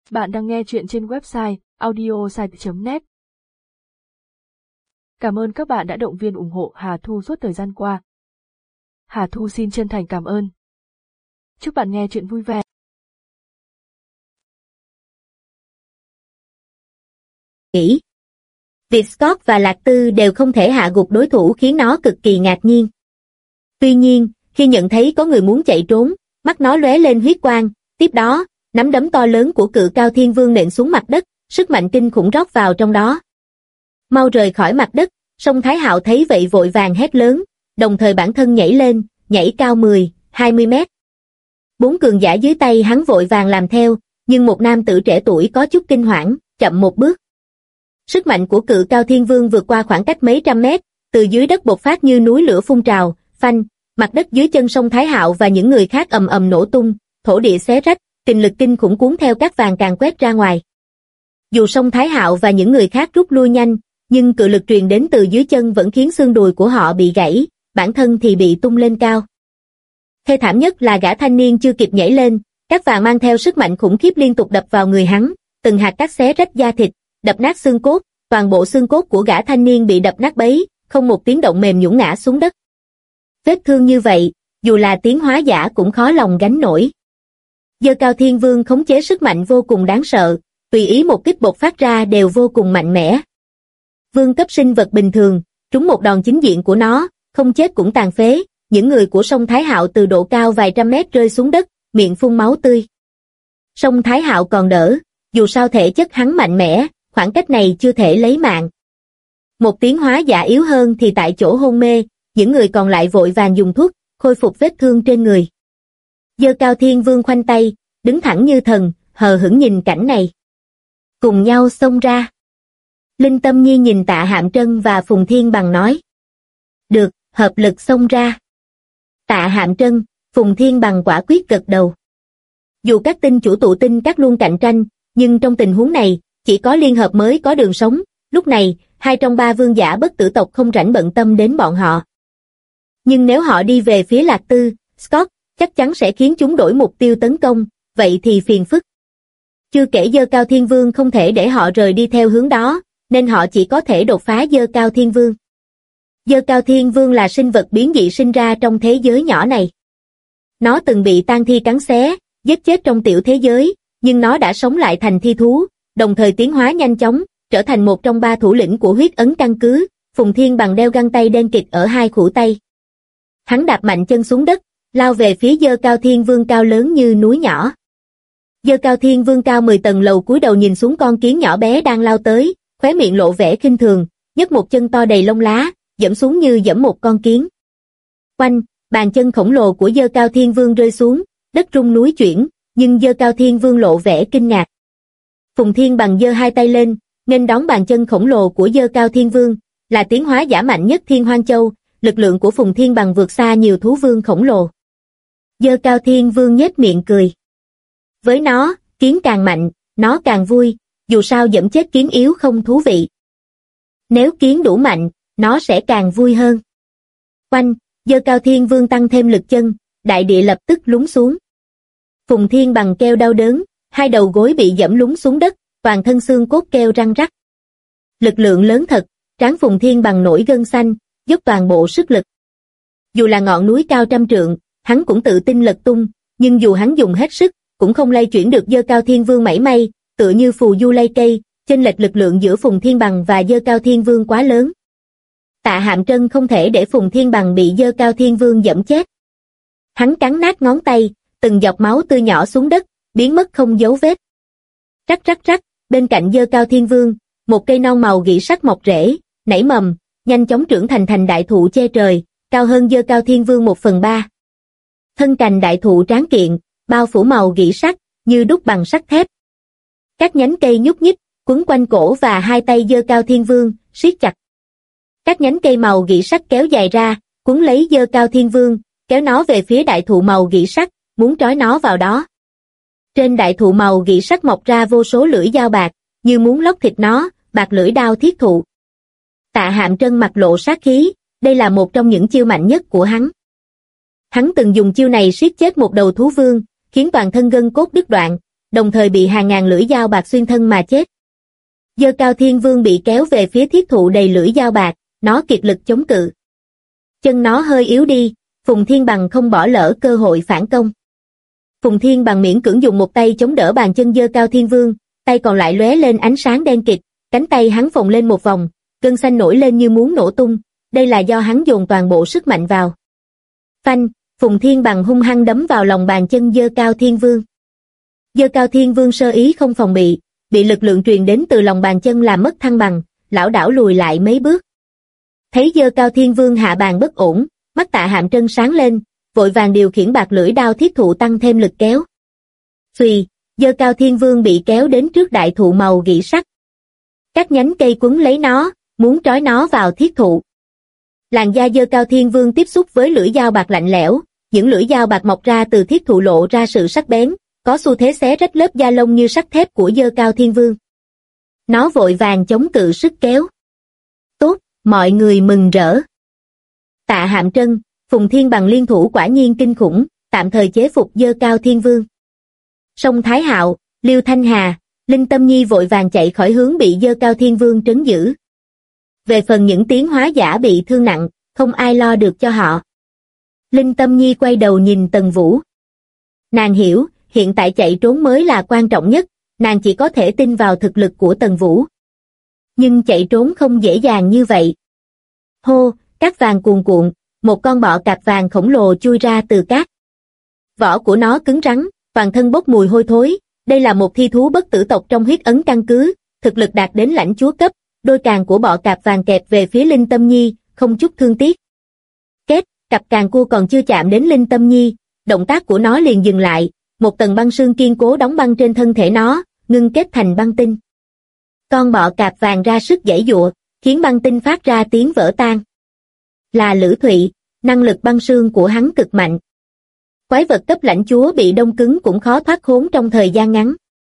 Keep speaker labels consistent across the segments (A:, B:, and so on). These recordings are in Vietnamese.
A: Bạn đang nghe chuyện trên website audiosite.net. Cảm ơn các bạn đã động viên ủng hộ Hà Thu suốt thời gian qua. Hà Thu xin chân thành cảm ơn. Chúc bạn nghe chuyện vui vẻ.
B: Nghĩ. Việc Scott và Lạc Tư đều không thể hạ gục đối thủ khiến nó cực kỳ ngạc nhiên. Tuy nhiên, khi nhận thấy có người muốn chạy trốn, mắt nó lóe lên huyết quang, tiếp đó, nắm đấm to lớn của Cự Cao Thiên Vương nện xuống mặt đất, sức mạnh kinh khủng rót vào trong đó. Mau rời khỏi mặt đất, Song Thái Hạo thấy vậy vội vàng hét lớn, đồng thời bản thân nhảy lên, nhảy cao 10, 20 mét. 4 cường giả dưới tay hắn vội vàng làm theo, nhưng một nam tử trẻ tuổi có chút kinh hoảng, chậm một bước. Sức mạnh của Cự Cao Thiên Vương vượt qua khoảng cách mấy trăm mét, từ dưới đất bộc phát như núi lửa phun trào, phanh, mặt đất dưới chân Song Thái Hạo và những người khác ầm ầm nổ tung, thổ địa xé rách, kình lực kinh khủng cuốn theo các vàng càng quét ra ngoài. Dù Song Thái Hạo và những người khác rút lui nhanh, nhưng cự lực truyền đến từ dưới chân vẫn khiến xương đùi của họ bị gãy, bản thân thì bị tung lên cao. Thê thảm nhất là gã thanh niên chưa kịp nhảy lên, các vàng mang theo sức mạnh khủng khiếp liên tục đập vào người hắn, từng hạt cát xé rách da thịt, đập nát xương cốt, toàn bộ xương cốt của gã thanh niên bị đập nát bấy, không một tiếng động mềm nhũn ngã xuống đất. Vết thương như vậy, dù là tiến hóa giả cũng khó lòng gánh nổi. Giơ Cao Thiên Vương khống chế sức mạnh vô cùng đáng sợ, tùy ý một kích bộc phát ra đều vô cùng mạnh mẽ. Vương cấp sinh vật bình thường, trúng một đòn chính diện của nó, không chết cũng tàn phế, những người của Song Thái Hạo từ độ cao vài trăm mét rơi xuống đất, miệng phun máu tươi. Song Thái Hạo còn đỡ, dù sao thể chất hắn mạnh mẽ, khoảng cách này chưa thể lấy mạng. Một tiến hóa giả yếu hơn thì tại chỗ hôn mê, những người còn lại vội vàng dùng thuốc, khôi phục vết thương trên người. Giơ Cao Thiên Vương khoanh tay, đứng thẳng như thần, hờ hững nhìn cảnh này. Cùng nhau xông ra. Linh Tâm Nhi nhìn Tạ Hạm Trân và Phùng Thiên Bằng nói. Được, hợp lực xông ra. Tạ Hạm Trân, Phùng Thiên Bằng quả quyết gật đầu. Dù các tinh chủ tụ tinh các luôn cạnh tranh, nhưng trong tình huống này, chỉ có liên hợp mới có đường sống. Lúc này, 2 trong 3 vương giả bất tử tộc không rảnh bận tâm đến bọn họ. Nhưng nếu họ đi về phía Lạc Tư, Scott, chắc chắn sẽ khiến chúng đổi mục tiêu tấn công, vậy thì phiền phức. Chưa kể Giơ Cao Thiên Vương không thể để họ rời đi theo hướng đó, nên họ chỉ có thể đột phá Giơ Cao Thiên Vương. Giơ Cao Thiên Vương là sinh vật biến dị sinh ra trong thế giới nhỏ này. Nó từng bị tang thi cắn xé, giết chết trong tiểu thế giới, nhưng nó đã sống lại thành thi thú, đồng thời tiến hóa nhanh chóng, trở thành một trong 3 thủ lĩnh của huyết ấn căn cứ. Phùng Thiên Bằng đeo găng tay đen kịt ở 2 khuỷu tay. Hắn đạp mạnh chân xuống đất, lao về phía Giơ Cao Thiên Vương cao lớn như núi nhỏ. Giơ Cao Thiên Vương cao 10 tầng lầu cúi đầu nhìn xuống con kiến nhỏ bé đang lao tới, khóe miệng lộ vẻ khinh thường, nhấc một chân to đầy lông lá, giẫm xuống như giẫm một con kiến. Oanh, bàn chân khổng lồ của Giơ Cao Thiên Vương rơi xuống, đất rung núi chuyển, nhưng Giơ Cao Thiên Vương lộ vẻ kinh ngạc. Phùng Thiên Bằng giơ 2 tay lên, nghênh đón bàn chân khổng lồ của Giơ Cao Thiên Vương, là tiến hóa giả mạnh nhất Thiên Hoang Châu, lực lượng của Phùng Thiên Bằng vượt xa nhiều thú vương khổng lồ. Giơ Cao Thiên Vương nhếch miệng cười. Với nó, kiến càng mạnh, nó càng vui, dù sao giẫm chết kiến yếu không thú vị. Nếu kiến đủ mạnh, nó sẽ càng vui hơn. Oanh, Giơ Cao Thiên Vương tăng thêm lực chân, đại địa lập tức lún xuống. Phùng Thiên Bằng kêu đau đớn, 2 đầu gối bị giẫm lún xuống đất, toàn thân xương cốt kêu răng rắc. Lực lượng lớn thật, trán Phùng Thiên Bằng nổi gân xanh, dốc toàn bộ sức lực. Dù là ngọn núi cao trăm trượng, hắn cũng tự tin lật tung, nhưng dù hắn dùng hết sức, cũng không lay chuyển được Giơ Cao Thiên Vương mảy may, tựa như phù du lay cây, chênh lệch lực lượng giữa Phùng Thiên Bằng và Giơ Cao Thiên Vương quá lớn. Tạ Hạm Trân không thể để Phùng Thiên Bằng bị Giơ Cao Thiên Vương giẫm chết. Hắn cắn nát ngón tay, từng giọt máu tươi nhỏ xuống đất, biến mất không dấu vết. Rắc rắc rắc, bên cạnh Giơ Cao Thiên Vương, một cây non màu gỉ sắt mọc rễ, nảy mầm, nhanh chóng trưởng thành đại thụ che trời, cao hơn Giơ Cao Thiên Vương 1/3. Thân cành đại thụ tráng kiện, bao phủ màu gỉ sắt, như đúc bằng sắt thép. Các nhánh cây nhúc nhích, quấn quanh cổ và 2 tay Giơ Cao Thiên Vương, siết chặt. Các nhánh cây màu gỉ sắt kéo dài ra, cuốn lấy Giơ Cao Thiên Vương, kéo nó về phía đại thụ màu gỉ sắt, muốn trói nó vào đó. Trên đại thụ màu gỉ sắt mọc ra vô số lưỡi dao bạc, như muốn lóc thịt nó, bạc lưỡi đao thiết thụ. Tạ Hạm Trân mặt lộ sát khí, đây là một trong những chiêu mạnh nhất của hắn. Hắn từng dùng chiêu này siết chết một đầu thú vương, khiến toàn thân gân cốt đứt đoạn, đồng thời bị hàng ngàn lưỡi dao bạc xuyên thân mà chết. Dơ Cao Thiên Vương bị kéo về phía thiết thụ đầy lưỡi dao bạc, nó kiệt lực chống cự. Chân nó hơi yếu đi, Phùng Thiên Bằng không bỏ lỡ cơ hội phản công. Phùng Thiên Bằng miễn cưỡng dùng một tay chống đỡ bàn chân Dơ Cao Thiên Vương, tay còn lại lóe lên ánh sáng đen kịt, cánh tay hắn phồng lên một vòng, gân xanh nổi lên như muốn nổ tung, đây là do hắn dồn toàn bộ sức mạnh vào. Phanh, Phùng Thiên Bằng hung hăng đấm vào lòng bàn chân Dơ Cao Thiên Vương. Dơ Cao Thiên Vương sơ ý không phòng bị lực lượng truyền đến từ lòng bàn chân làm mất thăng bằng, lảo đảo lùi lại mấy bước. Thấy Dơ Cao Thiên Vương hạ bàn bất ổn, mắt Tạ Hạm Trân sáng lên, vội vàng điều khiển bạc lưỡi đao thiết thụ tăng thêm lực kéo. Xùy, Dơ Cao Thiên Vương bị kéo đến trước đại thụ màu gỉ sắt. Các nhánh cây quấn lấy nó, muốn trói nó vào thiết thụ. Làn da Dơ Cao Thiên Vương tiếp xúc với lưỡi dao bạc lạnh lẽo, những lưỡi dao bạc mọc ra từ thiết thụ lộ ra sự sắc bén, có xu thế xé rách lớp da lông như sắt thép của Dơ Cao Thiên Vương. Nó vội vàng chống cự sức kéo. Tốt, mọi người mừng rỡ. Tạ Hạm Trân, Phùng Thiên Bằng liên thủ quả nhiên kinh khủng, tạm thời chế phục Dơ Cao Thiên Vương. Song Thái Hạo, Liêu Thanh Hà, Linh Tâm Nhi vội vàng chạy khỏi hướng bị Dơ Cao Thiên Vương trấn giữ. Về phần những tiến hóa giả bị thương nặng, không ai lo được cho họ. Linh Tâm Nhi quay đầu nhìn Tần Vũ. Nàng hiểu, hiện tại chạy trốn mới là quan trọng nhất, nàng chỉ có thể tin vào thực lực của Tần Vũ. Nhưng chạy trốn không dễ dàng như vậy. Hô, cát vàng cuồn cuộn, một con bọ cạp vàng khổng lồ chui ra từ cát. Vỏ của nó cứng rắn, toàn thân bốc mùi hôi thối, đây là một thi thú bất tử tộc trong huyết ấn căn cứ, thực lực đạt đến lãnh chúa cấp, đôi càng của bọ cạp vàng kẹp về phía Linh Tâm Nhi, không chút thương tiếc. Kết, cặp càng cua còn chưa chạm đến Linh Tâm Nhi, động tác của nó liền dừng lại, một tầng băng sương kiên cố đóng băng trên thân thể nó, ngưng kết thành băng tinh. Con bọ cạp vàng ra sức giãy giụa, khiến băng tinh phát ra tiếng vỡ tan. Là Lữ Thụy, năng lực băng sương của hắn cực mạnh. Quái vật cấp lãnh chúa bị đông cứng cũng khó thoát khốn trong thời gian ngắn.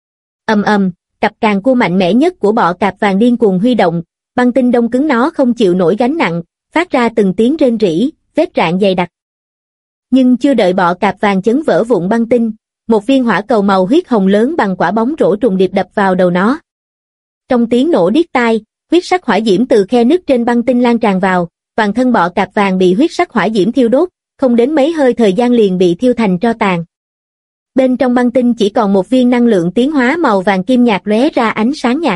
B: Ầm ầm, cặp càng cua mạnh mẽ nhất của bọ cạp vàng điên cuồng huy động, băng tinh đông cứng nó không chịu nổi gánh nặng, phát ra từng tiếng rên rỉ, vết rạn dày đặc. Nhưng chưa đợi bọ cạp vàng chấn vỡ vụn băng tinh, một viên hỏa cầu màu huyết hồng lớn bằng quả bóng rổ trùng điệp đập vào đầu nó. Trong tiếng nổ điếc tai, huyết sắc hỏa diễm từ khe nứt trên băng tinh lan tràn vào, toàn thân bọ cạp vàng bị huyết sắc hỏa diễm thiêu đốt, không đến mấy hơi thời gian liền bị thiêu thành tro tàn. Bên trong băng tinh chỉ còn một viên năng lượng tiến hóa màu vàng kim nhạt lóe ra ánh sáng nhạt.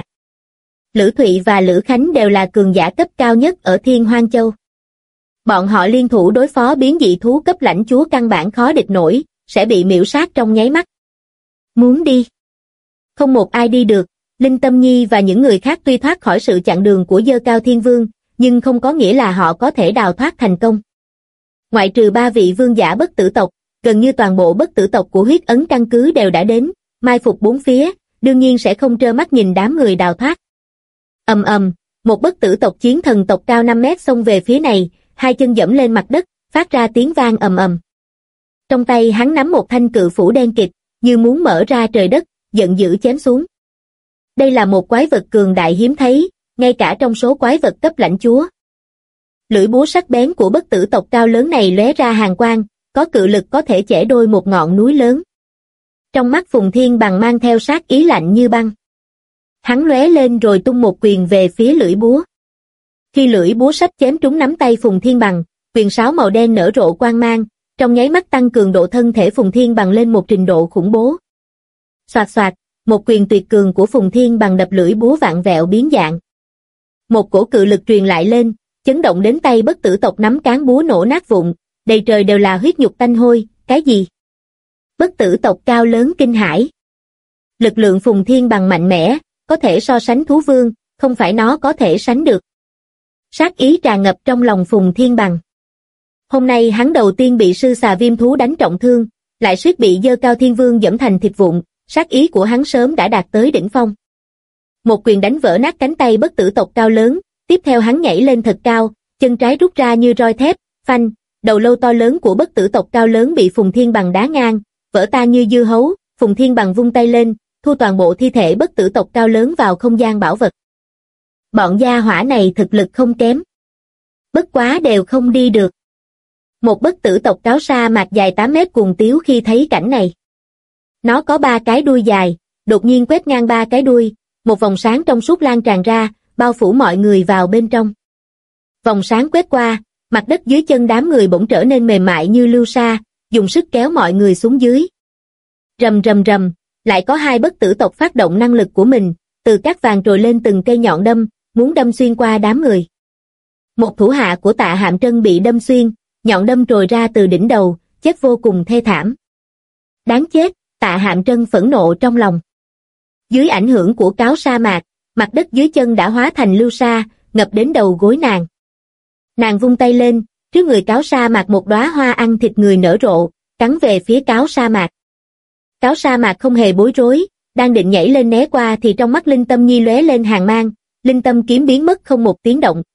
B: Lữ Thụy và Lữ Khánh đều là cường giả cấp cao nhất ở Thiên Hoang Châu. Bọn họ liên thủ đối phó biến dị thú cấp lãnh chúa căn bản khó địch nổi, sẽ bị miễu sát trong nháy mắt. Muốn đi? Không một ai đi được, Linh Tâm Nhi và những người khác tuy thoát khỏi sự chặn đường của Dơ Cao Thiên Vương, nhưng không có nghĩa là họ có thể đào thoát thành công. Ngoại trừ 3 vị vương giả bất tử tộc, gần như toàn bộ bất tử tộc của huyết ấn căn cứ đều đã đến, mai phục bốn phía, đương nhiên sẽ không trơ mắt nhìn đám người đào thoát. Ầm ầm, một bất tử tộc chiến thần tộc cao 5 mét xông về phía này, hai chân dẫm lên mặt đất, phát ra tiếng vang ầm ầm. Trong tay hắn nắm một thanh cự phủ đen kịt, như muốn mở ra trời đất, giận dữ chém xuống. Đây là một quái vật cường đại hiếm thấy, ngay cả trong số quái vật cấp lãnh chúa. Lưỡi búa sắc bén của bất tử tộc cao lớn này lóe ra hàn quang, có cự lực có thể chẻ đôi một ngọn núi lớn. Trong mắt Phùng Thiên Bằng mang theo sát ý lạnh như băng. Hắn lóe lên rồi tung một quyền về phía lưỡi búa. Khi lưỡi búa sắp chém trúng nắm tay Phùng Thiên Bằng, quyền sáo màu đen nở rộ quang mang, trong nháy mắt tăng cường độ thân thể Phùng Thiên Bằng lên một trình độ khủng bố. Xoạt xoạt, một quyền tuyệt cường của Phùng Thiên Bằng đập lưỡi búa vạn vẹo biến dạng. Một cổ cự lực truyền lại lên, chấn động đến tay bất tử tộc nắm cán búa nổ nát vụn, đầy trời đều là huyết nhục tanh hôi, cái gì? Bất tử tộc cao lớn kinh hãi. Lực lượng Phùng Thiên Bằng mạnh mẽ, có thể so sánh thú vương, không phải nó có thể sánh được. Sát ý tràn ngập trong lòng Phùng Thiên Bằng. Hôm nay hắn đầu tiên bị sư xà viêm thú đánh trọng thương, lại suýt bị Dơ Cao Thiên Vương giẫm thành thịt vụn, sát ý của hắn sớm đã đạt tới đỉnh phong. Một quyền đánh vỡ nát cánh tay bất tử tộc cao lớn, tiếp theo hắn nhảy lên thật cao, chân trái rút ra như roi thép, phanh, đầu lâu to lớn của bất tử tộc cao lớn bị Phùng Thiên Bằng đá ngang, vỡ tan như dưa hấu, Phùng Thiên Bằng vung tay lên, thu toàn bộ thi thể bất tử tộc cao lớn vào không gian bảo vật. Bọn gia hỏa này thực lực không kém. Bất quá đều không đi được. Một bất tử tộc cáo sa mạc dài 8 mét cuồng tiếu khi thấy cảnh này. Nó có 3 cái đuôi dài, đột nhiên quét ngang 3 cái đuôi, một vòng sáng trong suốt lan tràn ra, bao phủ mọi người vào bên trong. Vòng sáng quét qua, mặt đất dưới chân đám người bỗng trở nên mềm mại như lưu sa, dùng sức kéo mọi người xuống dưới. Rầm rầm rầm, lại có 2 bất tử tộc phát động năng lực của mình, từ cát vàng trồi lên từng cây nhọn đâm, muốn đâm xuyên qua đám người. Một thủ hạ của Tạ Hạm Trân bị đâm xuyên, nhọn đâm trồi ra từ đỉnh đầu, chết vô cùng thê thảm. Đáng chết, Tạ Hạm Trân phẫn nộ trong lòng. Dưới ảnh hưởng của cáo sa mạc, mặt đất dưới chân đã hóa thành lưu sa, ngập đến đầu gối nàng. Nàng vung tay lên, trước người cáo sa mạc một đóa hoa ăn thịt người nở rộ, cắn về phía cáo sa mạc. Cáo sa mạc không hề bối rối, đang định nhảy lên né qua thì trong mắt Linh Tâm Nhi lóe lên hàn mang, Linh Tâm kiếm biến mất không một tiếng động.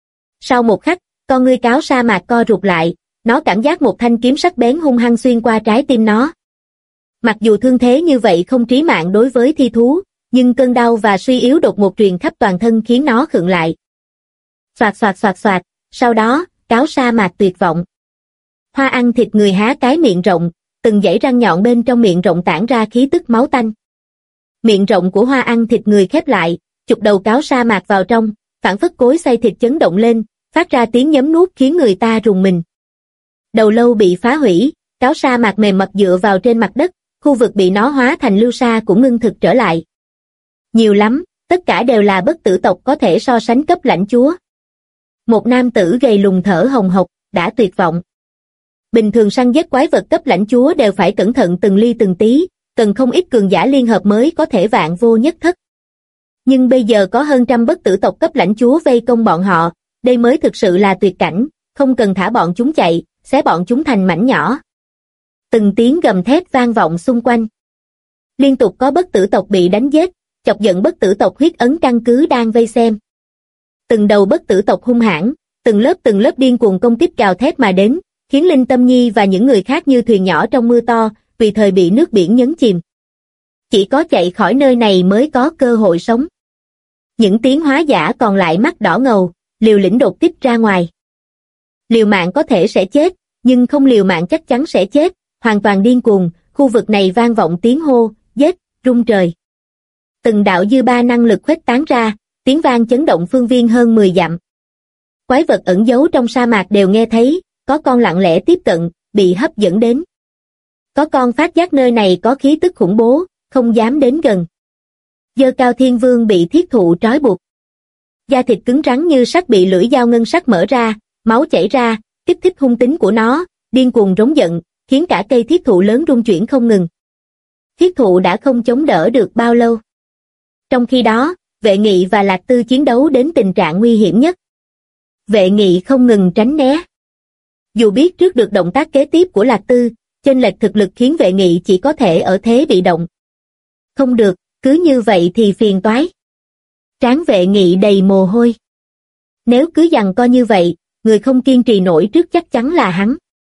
B: Sau một khắc, con ngươi cáo sa mạc co rụt lại, nó cảm giác một thanh kiếm sắc bén hung hăng xuyên qua trái tim nó. Mặc dù thương thế như vậy không chí mạng đối với thi thú, nhưng cơn đau và suy yếu đột ngột truyền khắp toàn thân khiến nó khựng lại. Xoạt xoạt xoạt xoạt, sau đó, cáo sa mạc tuyệt vọng. Hoa ăn thịt người há cái miệng rộng, từng dãy răng nhọn bên trong miệng rộng tản ra khí tức máu tanh. Miệng rộng của hoa ăn thịt người khép lại, chụp đầu cáo sa mạc vào trong, phảng phất cối xay thịt chấn động lên, phát ra tiếng nhấm nuốt khiến người ta rùng mình. Đầu lâu bị phá hủy, cáo sa mạc mềm mập dựa vào trên mặt đất, khu vực bị nó hóa thành lưu sa cũng ngưng thực trở lại. Nhiều lắm, tất cả đều là bất tử tộc có thể so sánh cấp lãnh chúa. Một nam tử gầy lùn thở hồng hộc, đã tuyệt vọng. Bình thường săn giết quái vật cấp lãnh chúa đều phải cẩn thận từng ly từng tí, cần không ít cường giả liên hợp mới có thể vạn vô nhất thất. Nhưng bây giờ có hơn trăm bất tử tộc cấp lãnh chúa vây công bọn họ, đây mới thực sự là tuyệt cảnh, không cần thả bọn chúng chạy, xé bọn chúng thành mảnh nhỏ. Từng tiếng gầm thét vang vọng xung quanh. Liên tục có bất tử tộc bị đánh giết, chọc giận bất tử tộc huyết ấn căn cứ đang vây xem. Từng đầu bất tử tộc hung hãn, từng lớp điên cuồng công kích gào thét mà đến, khiến Linh Tâm Nhi và những người khác như thuyền nhỏ trong mưa to, vì thời bị nước biển nhấn chìm. Chỉ có chạy khỏi nơi này mới có cơ hội sống. Những tiến hóa giả còn lại mắt đỏ ngầu, liều lĩnh đột kích ra ngoài. Liều mạng có thể sẽ chết, nhưng không liều mạng chắc chắn sẽ chết, hoàn toàn điên cuồng, khu vực này vang vọng tiếng hô, giết, rung trời. Từng đạo dư ba năng lực khuếch tán ra, tiếng vang chấn động phương viên hơn 10 dặm. Quái vật ẩn giấu trong sa mạc đều nghe thấy, có con lặng lẽ tiếp cận, bị hấp dẫn đến. Có con phát giác nơi này có khí tức khủng bố, không dám đến gần. Dơ Cao Thiên Vương bị thiết thụ trói buộc. Da thịt cứng rắn như sắt bị lưỡi dao ngân sắc mở ra, máu chảy ra, kích thích hung tính của nó, điên cuồng rống giận, khiến cả cây thiết thụ lớn rung chuyển không ngừng. Thiết thụ đã không chống đỡ được bao lâu. Trong khi đó, Vệ Nghị và Lạc Tư chiến đấu đến tình trạng nguy hiểm nhất. Vệ Nghị không ngừng tránh né. Dù biết trước được động tác kế tiếp của Lạc Tư, chênh lệch thực lực khiến Vệ Nghị chỉ có thể ở thế bị động. Không được, cứ như vậy thì phiền toái. Trán Vệ Nghị đầy mồ hôi. Nếu cứ giằng co như vậy, người không kiên trì nổi trước chắc chắn là hắn.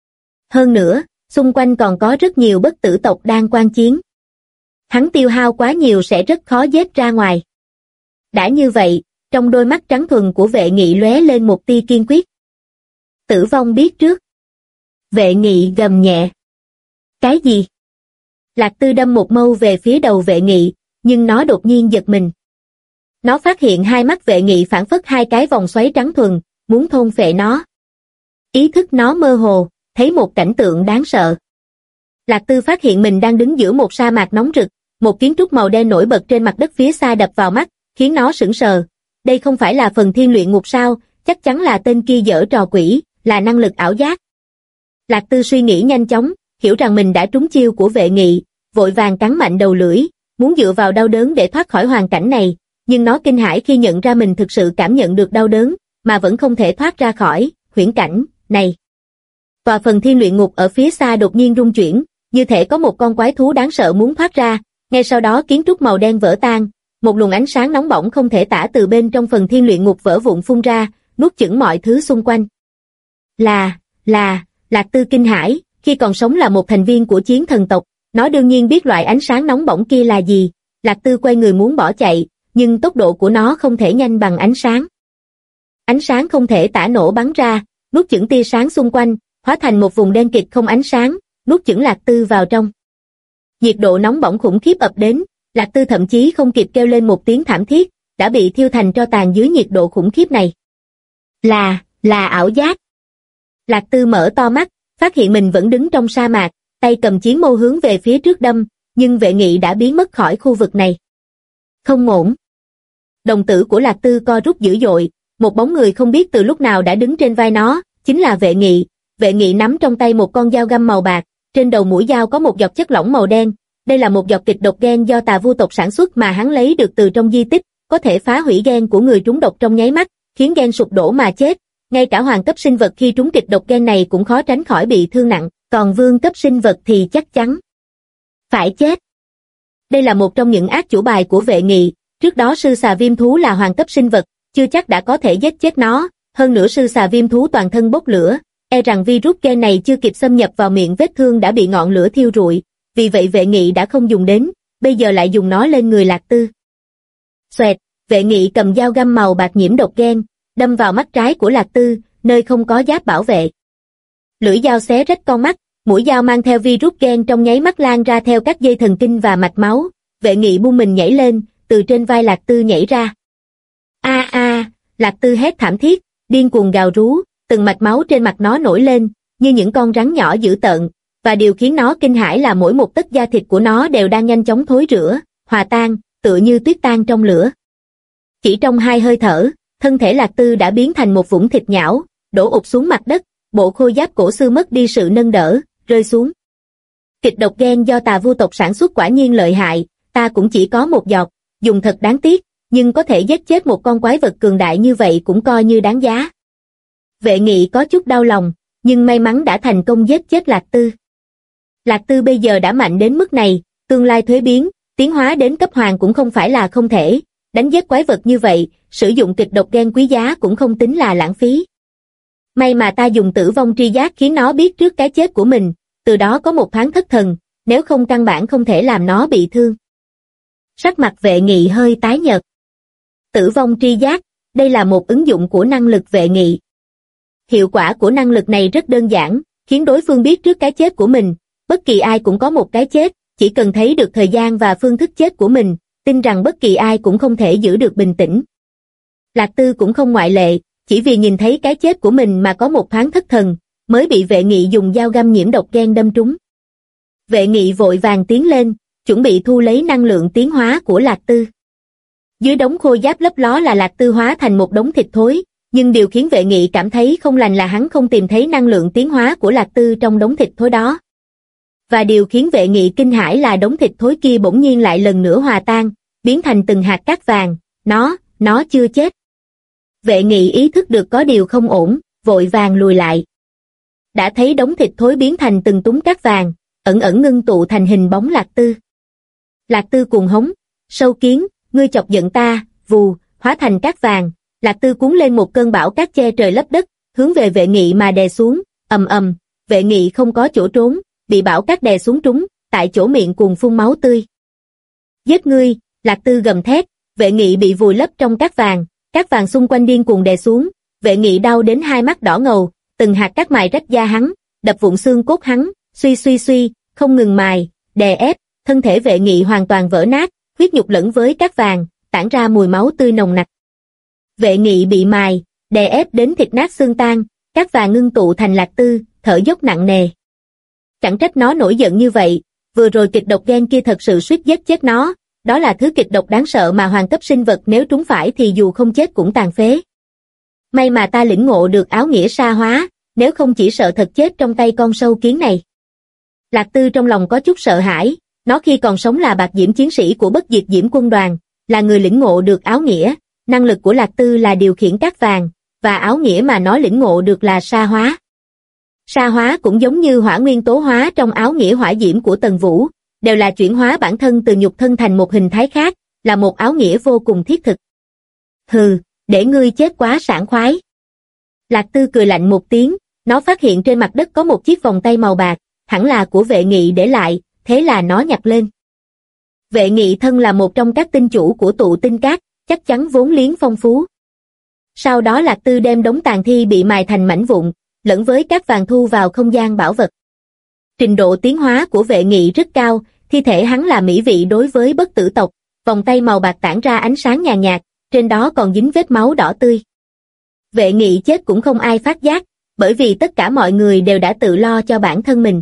B: Hơn nữa, xung quanh còn có rất nhiều bất tử tộc đang quan chiến. Hắn tiêu hao quá nhiều sẽ rất khó giết ra ngoài. Đã như vậy, trong đôi mắt trắng thuần của Vệ Nghị lóe lên một tia kiên quyết. Tử vong biết trước. Vệ Nghị gầm nhẹ. Cái gì? Lạc Tư đâm một mâu về phía đầu Vệ Nghị, nhưng nó đột nhiên giật mình. Nó phát hiện hai mắt Vệ Nghị phản phất hai cái vòng xoáy trắng thuần, muốn thôn phệ nó. Ý thức nó mơ hồ, thấy một cảnh tượng đáng sợ. Lạc Tư phát hiện mình đang đứng giữa một sa mạc nóng rực, một kiến trúc màu đen nổi bật trên mặt đất phía xa đập vào mắt, khiến nó sững sờ. Đây không phải là phần thiên luyện ngục sao, chắc chắn là tên kia giở trò quỷ, là năng lực ảo giác. Lạc Tư suy nghĩ nhanh chóng, hiểu rằng mình đã trúng chiêu của Vệ Nghị, vội vàng cắn mạnh đầu lưỡi, muốn dựa vào đau đớn để thoát khỏi hoàn cảnh này, nhưng nó kinh hãi khi nhận ra mình thực sự cảm nhận được đau đớn, mà vẫn không thể thoát ra khỏi huyễn cảnh này. Tòa phần thiên luyện ngục ở phía xa đột nhiên rung chuyển, như thể có một con quái thú đáng sợ muốn thoát ra, ngay sau đó kiến trúc màu đen vỡ tan, một luồng ánh sáng nóng bỏng không thể tả từ bên trong phần thiên luyện ngục vỡ vụn phun ra, nuốt chửng mọi thứ xung quanh. Lạc Tư kinh hãi, khi còn sống là một thành viên của chiến thần tộc, nó đương nhiên biết loại ánh sáng nóng bỏng kia là gì. Lạc Tư quay người muốn bỏ chạy, nhưng tốc độ của nó không thể nhanh bằng ánh sáng. Ánh sáng không thể tả nổ bắn ra, nuốt chửng tia sáng xung quanh, hóa thành một vùng đen kịt không ánh sáng, nuốt chửng Lạc Tư vào trong. Nhiệt độ nóng bỏng khủng khiếp ập đến, Lạc Tư thậm chí không kịp kêu lên một tiếng thảm thiết, đã bị thiêu thành tro tàn dưới nhiệt độ khủng khiếp này. Là ảo giác. Lạc Tư mở to mắt, phát hiện mình vẫn đứng trong sa mạc, tay cầm chiến mâu hướng về phía trước đâm, nhưng Vệ Nghị đã biến mất khỏi khu vực này. Không ổn. Đồng tử của Lạc Tư co rút dữ dội, một bóng người không biết từ lúc nào đã đứng trên vai nó, chính là Vệ Nghị. Vệ Nghị nắm trong tay một con dao găm màu bạc, trên đầu mũi dao có một giọt chất lỏng màu đen, đây là một giọt kịch độc gen do tà vu tộc sản xuất mà hắn lấy được từ trong di tích, có thể phá hủy gen của người trúng độc trong nháy mắt, khiến gen sụp đổ mà chết. Ngay cả hoàng cấp sinh vật khi trúng kịch độc gen này cũng khó tránh khỏi bị thương nặng, còn vương cấp sinh vật thì chắc chắn phải chết. Đây là một trong những ác chủ bài của Vệ Nghị, trước đó sư xà viêm thú là hoàng cấp sinh vật, chưa chắc đã có thể giết chết nó, hơn nữa sư xà viêm thú toàn thân bốc lửa, e rằng virus gen này chưa kịp xâm nhập vào miệng vết thương đã bị ngọn lửa thiêu rụi, vì vậy Vệ Nghị đã không dùng đến, bây giờ lại dùng nó lên người Lạc Tư. Xoẹt, Vệ Nghị cầm dao găm màu bạc nhiễm độc gen, đâm vào mắt trái của Lạc Tư, nơi không có giáp bảo vệ. Lưỡi dao xé rách con mắt, mũi dao mang theo virus gen trong nháy mắt lan ra theo các dây thần kinh và mạch máu. Vệ Nghị buông mình nhảy lên, từ trên vai Lạc Tư nhảy ra. Lạc Tư hét thảm thiết, điên cuồng gào rú, từng mạch máu trên mặt nó nổi lên, như những con rắn nhỏ dữ tợn, và điều khiến nó kinh hãi là mỗi một tấc da thịt của nó đều đang nhanh chóng thối rữa, hòa tan, tựa như tuyết tan trong lửa. Chỉ trong 2 hơi thở, thân thể Lạc Tư đã biến thành một vũng thịt nhão, đổ ụp xuống mặt đất, bộ khôi giáp cổ xưa mất đi sự nâng đỡ, rơi xuống. Kịch độc gen do tà vu tộc sản xuất quả nhiên lợi hại, ta cũng chỉ có một giọt, dùng thật đáng tiếc, nhưng có thể giết chết một con quái vật cường đại như vậy cũng coi như đáng giá. Vệ Nghị có chút đau lòng, nhưng may mắn đã thành công giết chết Lạc Tư. Lạc Tư bây giờ đã mạnh đến mức này, tương lai thuế biến, tiến hóa đến cấp hoàng cũng không phải là không thể, đánh giết quái vật như vậy, sử dụng kịch độc gen quý giá cũng không tính là lãng phí. May mà ta dùng tử vong tri giác khiến nó biết trước cái chết của mình, từ đó có một thoáng thất thần, nếu không căn bản không thể làm nó bị thương. Sắc mặt Vệ Nghị hơi tái nhợt. Tử vong tri giác, đây là một ứng dụng của năng lực Vệ Nghị. Hiệu quả của năng lực này rất đơn giản, khiến đối phương biết trước cái chết của mình, bất kỳ ai cũng có một cái chết, chỉ cần thấy được thời gian và phương thức chết của mình, tin rằng bất kỳ ai cũng không thể giữ được bình tĩnh. Lạc Tư cũng không ngoại lệ, chỉ vì nhìn thấy cái chết của mình mà có một thoáng thất thần, mới bị Vệ Nghị dùng dao găm nhiễm độc gen đâm trúng. Vệ Nghị vội vàng tiến lên, chuẩn bị thu lấy năng lượng tiến hóa của Lạc Tư. Dưới đống khôi giáp lấp ló là Lạc Tư hóa thành một đống thịt thối, nhưng điều khiến Vệ Nghị cảm thấy không lành là hắn không tìm thấy năng lượng tiến hóa của Lạc Tư trong đống thịt thối đó. Và điều khiến Vệ Nghị kinh hãi là đống thịt thối kia bỗng nhiên lại lần nữa hòa tan, biến thành từng hạt cát vàng, nó chưa chết. Vệ Nghị ý thức được có điều không ổn, vội vàng lùi lại. Đã thấy đống thịt thối biến thành từng túng cát vàng, ẩn ẩn ngưng tụ thành hình bóng Lạc Tư. Lạc Tư cuồng hống, sâu kiến, ngươi chọc giận ta, vù, hóa thành cát vàng, Lạc Tư cuốn lên một cơn bão cát che trời lấp đất, hướng về Vệ Nghị mà đè xuống, ầm ầm, Vệ Nghị không có chỗ trốn, bị bão cát đè xuống trúng, tại chỗ miệng cuồng phun máu tươi. Giết ngươi, Lạc Tư gầm thét, Vệ Nghị bị vùi lấp trong cát vàng xung quanh điên cuồng đè xuống, Vệ Nghị đau đến hai mắt đỏ ngầu, từng hạt cát mài rách da hắn, đập vụn xương cốt hắn, suy, không ngừng mài, đè ép, thân thể Vệ Nghị hoàn toàn vỡ nát, huyết nhục lẫn với cát vàng, tản ra mùi máu tươi nồng nặc. Vệ Nghị bị mài, đè ép đến thịt nát xương tan, cát vàng ngưng tụ thành Lạc Tư, thở dốc nặng nề. Chẳng trách nó nổi giận như vậy, vừa rồi kịch độc gen kia thật sự suýt giết chết nó, đó là thứ kịch độc đáng sợ mà hoàng cấp sinh vật nếu trúng phải thì dù không chết cũng tàn phế. May mà ta lĩnh ngộ được áo nghĩa sa hóa, nếu không chỉ sợ thật chết trong tay con sâu kiến này. Lạc Tư trong lòng có chút sợ hãi, nó khi còn sống là bạc diễm chiến sĩ của bất diệt diễm quân đoàn, là người lĩnh ngộ được áo nghĩa, năng lực của Lạc Tư là điều khiển cát vàng, và áo nghĩa mà nó lĩnh ngộ được là sa hóa. Sa hóa cũng giống như hỏa nguyên tố hóa trong áo nghĩa hỏa diễm của Tần Vũ, đều là chuyển hóa bản thân từ nhục thân thành một hình thái khác, là một áo nghĩa vô cùng thiết thực. Hừ, để ngươi chết quá sảng khoái. Lạc Tư cười lạnh một tiếng, nó phát hiện trên mặt đất có một chiếc vòng tay màu bạc, hẳn là của Vệ Nghị để lại, thế là nó nhặt lên. Vệ Nghị thân là một trong các tinh chủ của tụ tinh cát, chắc chắn vốn liếng phong phú. Sau đó Lạc Tư đem đống tàn thi bị mài thành mảnh vụn, lẫn với cát vàng thu vào không gian bảo vật. Trình độ tiến hóa của Vệ Nghị rất cao, thi thể hắn là mỹ vị đối với bất tử tộc, vòng tay màu bạc tản ra ánh sáng nhàn nhạt, trên đó còn dính vết máu đỏ tươi. Vệ Nghị chết cũng không ai phát giác, bởi vì tất cả mọi người đều đã tự lo cho bản thân mình.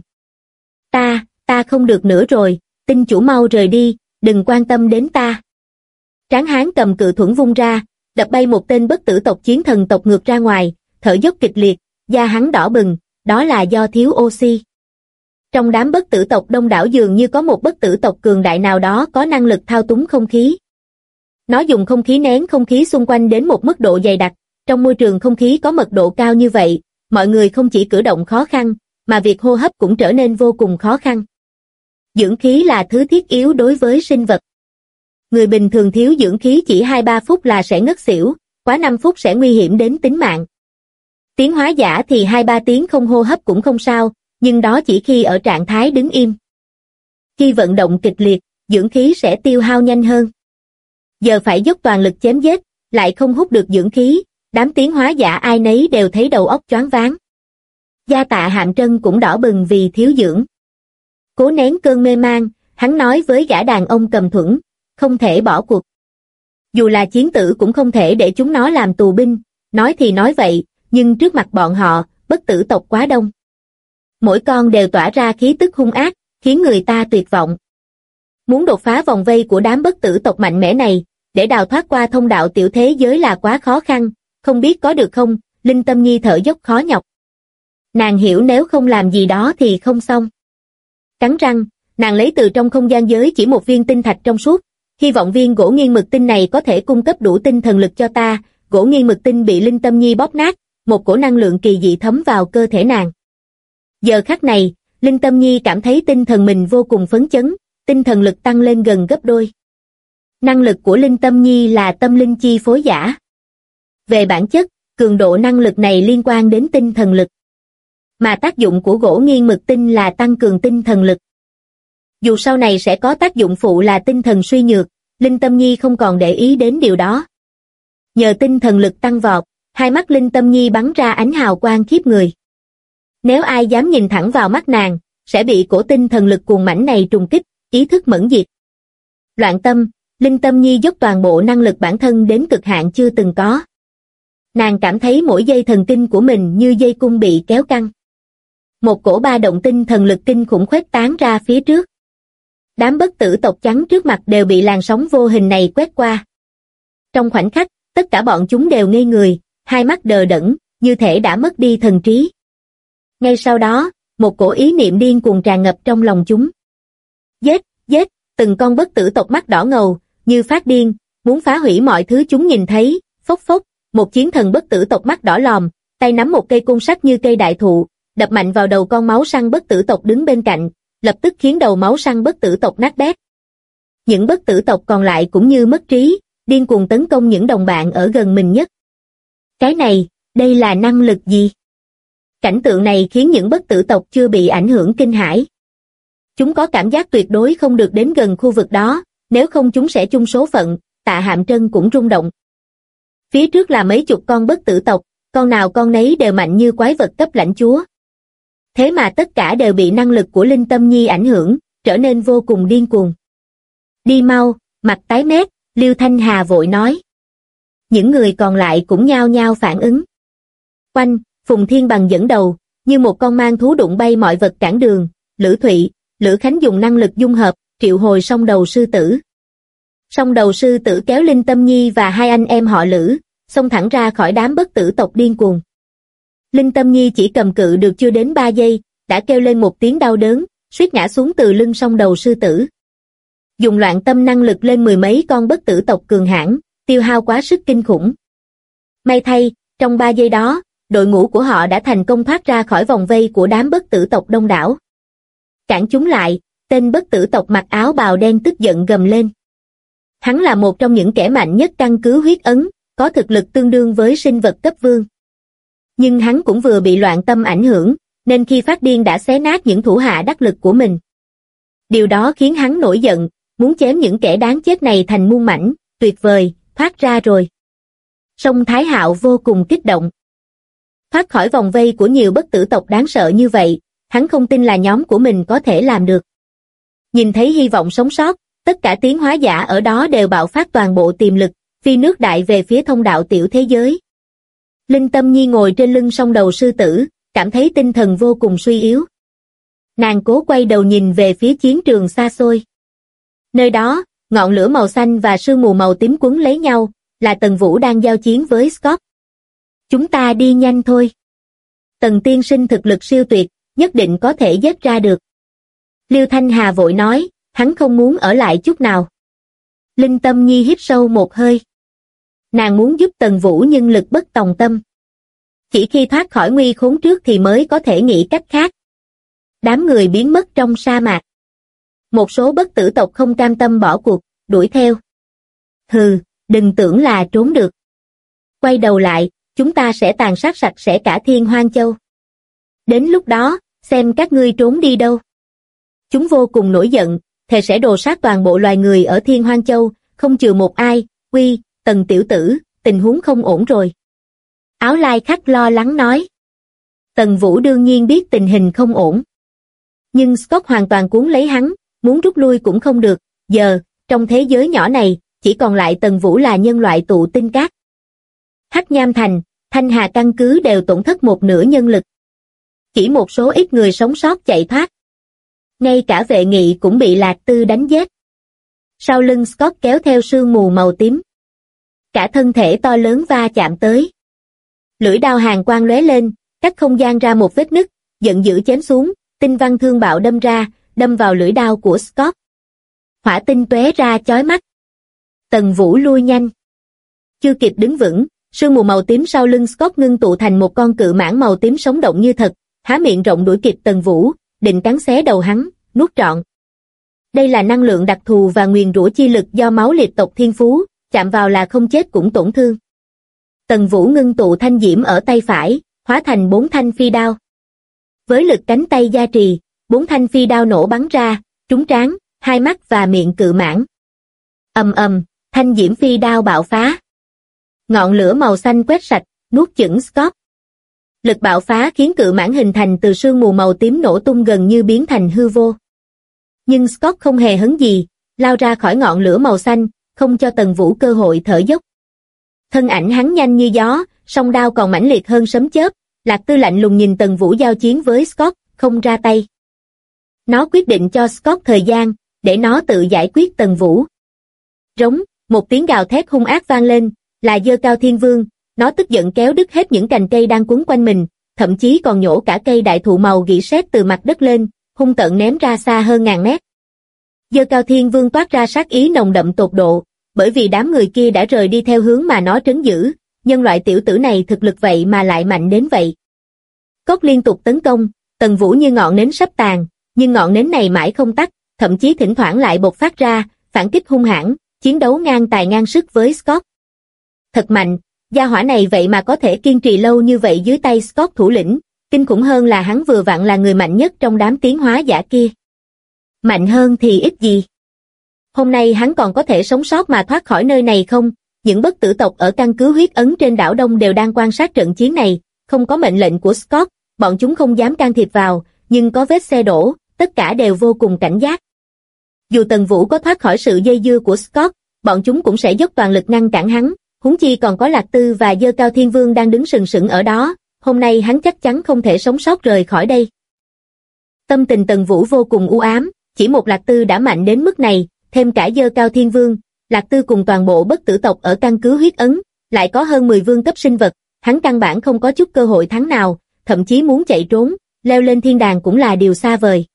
B: Ta không được nữa rồi, Tinh chủ mau rời đi, đừng quan tâm đến ta. Tráng hán cầm cự thuẫn vung ra, đập bay một tên bất tử tộc chiến thần tộc ngược ra ngoài, thở dốc kịch liệt, da hắn đỏ bừng, đó là do thiếu oxy. Trong đám bất tử tộc đông đảo dường như có một bất tử tộc cường đại nào đó có năng lực thao túng không khí. Nó dùng không khí nén không khí xung quanh đến một mức độ dày đặc, trong môi trường không khí có mật độ cao như vậy, mọi người không chỉ cử động khó khăn, mà việc hô hấp cũng trở nên vô cùng khó khăn. Dưỡng khí là thứ thiết yếu đối với sinh vật. Người bình thường thiếu dưỡng khí chỉ 2-3 phút là sẽ ngất xỉu, quá 5 phút sẽ nguy hiểm đến tính mạng. Tiến hóa giả thì 2-3 tiếng không hô hấp cũng không sao, nhưng đó chỉ khi ở trạng thái đứng im. Khi vận động kịch liệt, dưỡng khí sẽ tiêu hao nhanh hơn. Giờ phải dốc toàn lực chém giết, lại không hút được dưỡng khí, đám tiến hóa giả ai nấy đều thấy đầu óc choáng váng. Da Tạ Hạm Trân cũng đỏ bừng vì thiếu dưỡng. Cố nén cơn mê man, hắn nói với gã đàn ông cầm thuẫn, không thể bỏ cuộc. Dù là chiến tử cũng không thể để chúng nó làm tù binh, nói thì nói vậy, nhưng trước mặt bọn họ, bất tử tộc quá đông. Mỗi con đều tỏa ra khí tức hung ác, khiến người ta tuyệt vọng. Muốn đột phá vòng vây của đám bất tử tộc mạnh mẽ này, để đào thoát qua thông đạo tiểu thế giới là quá khó khăn, không biết có được không, Linh Tâm Nhi thở dốc khó nhọc. Nàng hiểu nếu không làm gì đó thì không xong. Cắn răng, nàng lấy từ trong không gian giới chỉ một viên tinh thạch trong suốt, hy vọng viên gỗ nghiên mực tinh này có thể cung cấp đủ tinh thần lực cho ta. Gỗ nghiên mực tinh bị Linh Tâm Nhi bóp nát, một cổ năng lượng kỳ dị thấm vào cơ thể nàng. Giờ khắc này, Linh Tâm Nhi cảm thấy tinh thần mình vô cùng phấn chấn, tinh thần lực tăng lên gần gấp đôi. Năng lực của Linh Tâm Nhi là tâm linh chi phối giả. Về bản chất, cường độ năng lực này liên quan đến tinh thần lực. Mà tác dụng của gỗ nghiên mực tinh là tăng cường tinh thần lực. Dù sau này sẽ có tác dụng phụ là tinh thần suy nhược, Linh Tâm Nhi không còn để ý đến điều đó. Nhờ tinh thần lực tăng vọt, hai mắt Linh Tâm Nhi bắn ra ánh hào quang khiếp người. Nếu ai dám nhìn thẳng vào mắt nàng, sẽ bị cổ tinh thần lực cuồng mãnh này trùng kích, ý thức mẫn diệt. Loạn tâm, Linh Tâm Nhi dốc toàn bộ năng lực bản thân đến cực hạn chưa từng có. Nàng cảm thấy mỗi dây thần kinh của mình như dây cung bị kéo căng. Một cổ ba động tinh thần lực kinh khủng khuếch tán ra phía trước. Đám bất tử tộc trắng trước mặt đều bị làn sóng vô hình này quét qua. Trong khoảnh khắc, tất cả bọn chúng đều ngây người, hai mắt đờ đẫn, như thể đã mất đi thần trí. Ngay sau đó, một cổ ý niệm điên cuồng tràn ngập trong lòng chúng. Giết, từng con bất tử tộc mắt đỏ ngầu, như phát điên, muốn phá hủy mọi thứ chúng nhìn thấy. Phốc phốc, một chiến thần bất tử tộc mắt đỏ lòm, tay nắm một cây côn sắt như cây đại thụ, đập mạnh vào đầu con máu săn bất tử tộc đứng bên cạnh, lập tức khiến đầu máu săn bất tử tộc nát bét. Những bất tử tộc còn lại cũng như mất trí, điên cuồng tấn công những đồng bạn ở gần mình nhất. Cái này, đây là năng lực gì? Cảnh tượng này khiến những bất tử tộc chưa bị ảnh hưởng kinh hãi. Chúng có cảm giác tuyệt đối không được đến gần khu vực đó, nếu không chúng sẽ chung số phận. Tạ Hạm Trân cũng rung động. Phía trước là mấy chục con bất tử tộc, con nào con nấy đều mạnh như quái vật cấp lãnh chúa. Thế mà tất cả đều bị năng lực của Linh Tâm Nhi ảnh hưởng, trở nên vô cùng điên cuồng. Đi mau, mặt tái mét, Liêu Thanh Hà vội nói. Những người còn lại cũng nhao nhao phản ứng. Quanh, Phùng Thiên Bằng dẫn đầu, như một con mang thú đụng bay mọi vật cản đường. Lữ Thụy, Lữ Khánh dùng năng lực dung hợp, triệu hồi song đầu sư tử. Song đầu sư tử kéo Linh Tâm Nhi và hai anh em họ Lữ, xông thẳng ra khỏi đám bất tử tộc điên cuồng. Linh Tâm Nhi chỉ cầm cự được chưa đến 3 giây, đã kêu lên một tiếng đau đớn, suýt ngã xuống từ lưng song đầu sư tử. Dùng loạn tâm năng lực lên mười mấy con bất tử tộc cường hãn, tiêu hao quá sức kinh khủng. May thay, trong 3 giây đó, đội ngũ của họ đã thành công thoát ra khỏi vòng vây của đám bất tử tộc đông đảo. Cản chúng lại, tên bất tử tộc mặc áo bào đen tức giận gầm lên. Hắn là một trong những kẻ mạnh nhất căn cứ huyết ấn, có thực lực tương đương với sinh vật cấp vương. Nhưng hắn cũng vừa bị loạn tâm ảnh hưởng, nên khi phát điên đã xé nát những thủ hạ đắc lực của mình. Điều đó khiến hắn nổi giận, muốn chém những kẻ đáng chết này thành muôn mảnh. Tuyệt vời, thoát ra rồi. Song Thái Hạo vô cùng kích động. Thoát khỏi vòng vây của nhiều bất tử tộc đáng sợ như vậy, hắn không tin là nhóm của mình có thể làm được. Nhìn thấy hy vọng sống sót, tất cả tiến hóa giả ở đó đều bạo phát toàn bộ tiềm lực, phi nước đại về phía thông đạo tiểu thế giới. Linh Tâm Nhi ngồi trên lưng song đầu sư tử, cảm thấy tinh thần vô cùng suy yếu. Nàng cố quay đầu nhìn về phía chiến trường xa xôi. Nơi đó, ngọn lửa màu xanh và sương mù màu tím quấn lấy nhau, là Tần Vũ đang giao chiến với Scott. Chúng ta đi nhanh thôi. Tần tiên sinh thực lực siêu tuyệt, nhất định có thể giết ra được. Liêu Thanh Hà vội nói, hắn không muốn ở lại chút nào. Linh Tâm Nhi hít sâu một hơi. Nàng muốn giúp Tần Vũ nhưng lực bất tòng tâm. Chỉ khi thoát khỏi nguy khốn trước thì mới có thể nghĩ cách khác. Đám người biến mất trong sa mạc. Một số bất tử tộc không cam tâm bỏ cuộc, đuổi theo. Hừ, đừng tưởng là trốn được. Quay đầu lại, chúng ta sẽ tàn sát sạch sẽ cả Thiên Hoang Châu. Đến lúc đó, xem các ngươi trốn đi đâu. Chúng vô cùng nổi giận, thề sẽ đồ sát toàn bộ loài người ở Thiên Hoang Châu, không chừa một ai. Uy, Tần tiểu tử, tình huống không ổn rồi. Áo lai khắc lo lắng nói. Tần Vũ đương nhiên biết tình hình không ổn. Nhưng Scott hoàn toàn cuốn lấy hắn, muốn rút lui cũng không được, giờ, trong thế giới nhỏ này, chỉ còn lại Tần Vũ là nhân loại tụ tinh cát. Hắc Nham Thành, Thanh Hà căn cứ đều tổn thất một nửa nhân lực. Chỉ một số ít người sống sót chạy thoát. Ngay cả vệ nghị cũng bị Lạc Tư đánh giết. Sau lưng Scott kéo theo sương mù màu tím. Cả thân thể to lớn va chạm tới. Lưỡi đao hàn quang lóe lên, cắt không gian ra một vết nứt, giận dữ chém xuống, tinh văn thương bạo đâm ra, đâm vào lưỡi đao của Scott. Hỏa tinh tóe ra chói mắt. Tần Vũ lui nhanh. Chưa kịp đứng vững, sương mù màu tím sau lưng Scott ngưng tụ thành một con cự mãng màu tím sống động như thật, há miệng rộng đuổi kịp Tần Vũ, định cắn xé đầu hắn, nuốt trọn. Đây là năng lượng đặc thù và nguyền rủa chi lực do máu liệt tộc thiên phú, chạm vào là không chết cũng tổn thương. Tần Vũ ngưng tụ thanh diễm ở tay phải, hóa thành 4 thanh phi đao. Với lực cánh tay gia trì, 4 thanh phi đao nổ bắn ra, trúng trán, hai mắt và miệng cự mãng. Ầm ầm, thanh diễm phi đao bạo phá. Ngọn lửa màu xanh quét sạch, nuốt chửng Scott. Lực bạo phá khiến cự mãng hình thành từ sương mù màu tím nổ tung gần như biến thành hư vô. Nhưng Scott không hề hấn gì, lao ra khỏi ngọn lửa màu xanh, không cho Tần Vũ cơ hội thở dốc. Thân ảnh hắn nhanh như gió, song đao còn mãnh liệt hơn sấm chớp. Lạc Tư lạnh lùng nhìn Tần Vũ giao chiến với Scott, không ra tay. Nó quyết định cho Scott thời gian, để nó tự giải quyết Tần Vũ. Rống, một tiếng gào thét hung ác vang lên, là Dơ Cao Thiên Vương, nó tức giận kéo đứt hết những cành cây đang quấn quanh mình, thậm chí còn nhổ cả cây đại thụ màu gỉ sét từ mặt đất lên, hung tợn ném ra xa hơn ngàn mét. Dơ Cao Thiên Vương toát ra sát ý nồng đậm tột độ, bởi vì đám người kia đã rời đi theo hướng mà nó trấn giữ, nhân loại tiểu tử này thực lực vậy mà lại mạnh đến vậy. Cốt liên tục tấn công, Tần Vũ như ngọn nến sắp tàn, nhưng ngọn nến này mãi không tắt, thậm chí thỉnh thoảng lại bộc phát ra, phản kích hung hãn, chiến đấu ngang tài ngang sức với Scott. Thật mạnh, gia hỏa này vậy mà có thể kiên trì lâu như vậy dưới tay Scott thủ lĩnh, kinh khủng hơn là hắn vừa vặn là người mạnh nhất trong đám tiến hóa giả kia. Mạnh hơn thì ít gì. Hôm nay hắn còn có thể sống sót mà thoát khỏi nơi này không? Những bất tử tộc ở căn cứ huyết ấn trên đảo Đông đều đang quan sát trận chiến này, không có mệnh lệnh của Scott, bọn chúng không dám can thiệp vào, nhưng có vết xe đổ, tất cả đều vô cùng cảnh giác. Dù Tần Vũ có thoát khỏi sự dây dưa của Scott, bọn chúng cũng sẽ dốc toàn lực ngăn cản hắn, huống chi còn có Lạc Tư và Dơ Cao Thiên Vương đang đứng sừng sững ở đó, hôm nay hắn chắc chắn không thể sống sót rời khỏi đây. Tâm tình Tần Vũ vô cùng u ám, chỉ một Lạc Tư đã mạnh đến mức này, thêm cả Dơ Cao Thiên Vương, Lạc Tư cùng toàn bộ bất tử tộc ở căn cứ huyết ấn, lại có hơn 10 vương cấp sinh vật, hắn căn bản không có chút cơ hội thắng nào, thậm chí muốn chạy trốn, leo lên thiên đàng cũng là điều xa vời.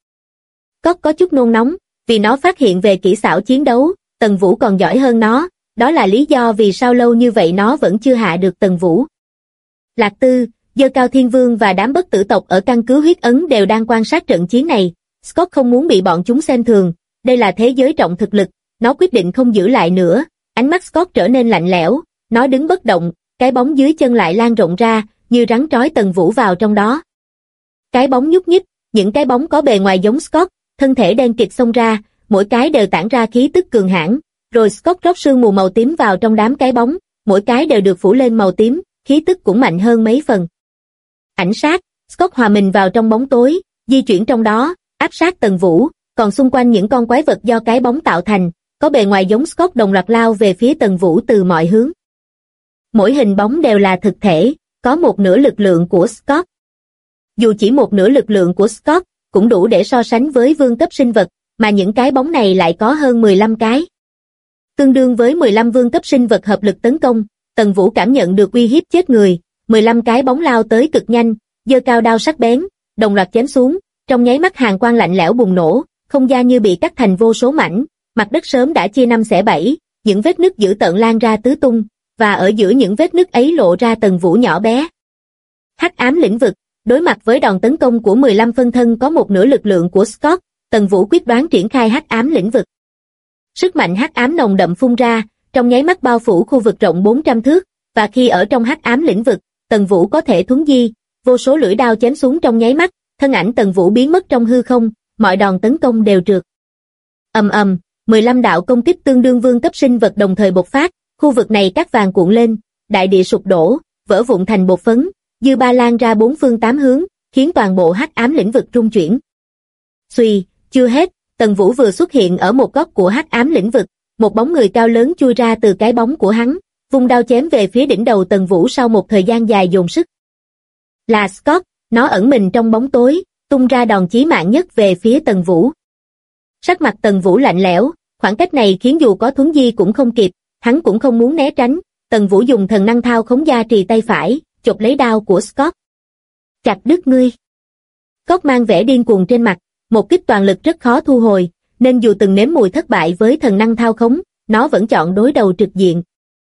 B: Có chút nôn nóng, vì nó phát hiện về kỹ xảo chiến đấu, Tần Vũ còn giỏi hơn nó, đó là lý do vì sao lâu như vậy nó vẫn chưa hạ được Tần Vũ. Lạc Tư, Dơ Cao Thiên Vương và đám bất tử tộc ở căn cứ huyết ấn đều đang quan sát trận chiến này, Scott không muốn bị bọn chúng xem thường, đây là thế giới trọng thực lực, nó quyết định không giữ lại nữa, ánh mắt Scott trở nên lạnh lẽo, nó đứng bất động, cái bóng dưới chân lại lan rộng ra, như rắn trói Tần Vũ vào trong đó. Cái bóng nhúc nhích, những cái bóng có bề ngoài giống Scott, thân thể đen kịt xông ra, mỗi cái đều tản ra khí tức cường hãn, rồi Scott rót sương mù màu tím vào trong đám cái bóng, mỗi cái đều được phủ lên màu tím, khí tức cũng mạnh hơn mấy phần. Ảnh sát, Scott hòa mình vào trong bóng tối, di chuyển trong đó, áp sát Tần Vũ, còn xung quanh những con quái vật do cái bóng tạo thành, có bề ngoài giống Scott đồng loạt lao về phía Tần Vũ từ mọi hướng. Mỗi hình bóng đều là thực thể, có một nửa lực lượng của Scott. Dù chỉ một nửa lực lượng của Scott, cũng đủ để so sánh với vương cấp sinh vật, mà những cái bóng này lại có hơn 15 cái. Tương đương với 15 vương cấp sinh vật hợp lực tấn công, Tần Vũ cảm nhận được uy hiếp chết người, 15 cái bóng lao tới cực nhanh, giơ cao đao sắc bén, đồng loạt chém xuống, trong nháy mắt hàn quang lạnh lẽo bùng nổ, không gian như bị cắt thành vô số mảnh, mặt đất sớm đã chia năm xẻ bảy, những vết nứt dữ tợn lan ra tứ tung, và ở giữa những vết nứt ấy lộ ra Tần Vũ nhỏ bé. Hắc ám lĩnh vực, đối mặt với đòn tấn công của 15 phân thân có một nửa lực lượng của Scott, Tần Vũ quyết đoán triển khai hắc ám lĩnh vực. Sức mạnh hắc ám nồng đậm phun ra, trong nháy mắt bao phủ khu vực rộng 400 thước, và khi ở trong hắc ám lĩnh vực, Tần Vũ có thể thuấn di, vô số lưỡi đao chém xuống trong nháy mắt, thân ảnh Tần Vũ biến mất trong hư không, mọi đòn tấn công đều trượt. Ầm ầm, 15 đạo công kích tương đương vương cấp sinh vật đồng thời bộc phát, khu vực này cát vàng cuộn lên, đại địa sụp đổ, vỡ vụn thành bột phấn, dư ba lan ra bốn phương tám hướng, khiến toàn bộ hắc ám lĩnh vực rung chuyển. Xuy, chưa hết, Tần Vũ vừa xuất hiện ở một góc của hắc ám lĩnh vực, một bóng người cao lớn chui ra từ cái bóng của hắn, vung đao chém về phía đỉnh đầu Tần Vũ sau một thời gian dài dồn sức. Là Scott, nó ẩn mình trong bóng tối, tung ra đòn chí mạng nhất về phía Tần Vũ. Sắc mặt Tần Vũ lạnh lẽo, khoảng cách này khiến dù có thuấn di cũng không kịp, hắn cũng không muốn né tránh, Tần Vũ dùng thần năng thao khống gia trì tay phải, chộp lấy đao của Scott. Chặt đứt ngươi. Scott mang vẻ điên cuồng trên mặt, một kích toàn lực rất khó thu hồi, nên dù từng nếm mùi thất bại với thần năng thao khống, nó vẫn chọn đối đầu trực diện.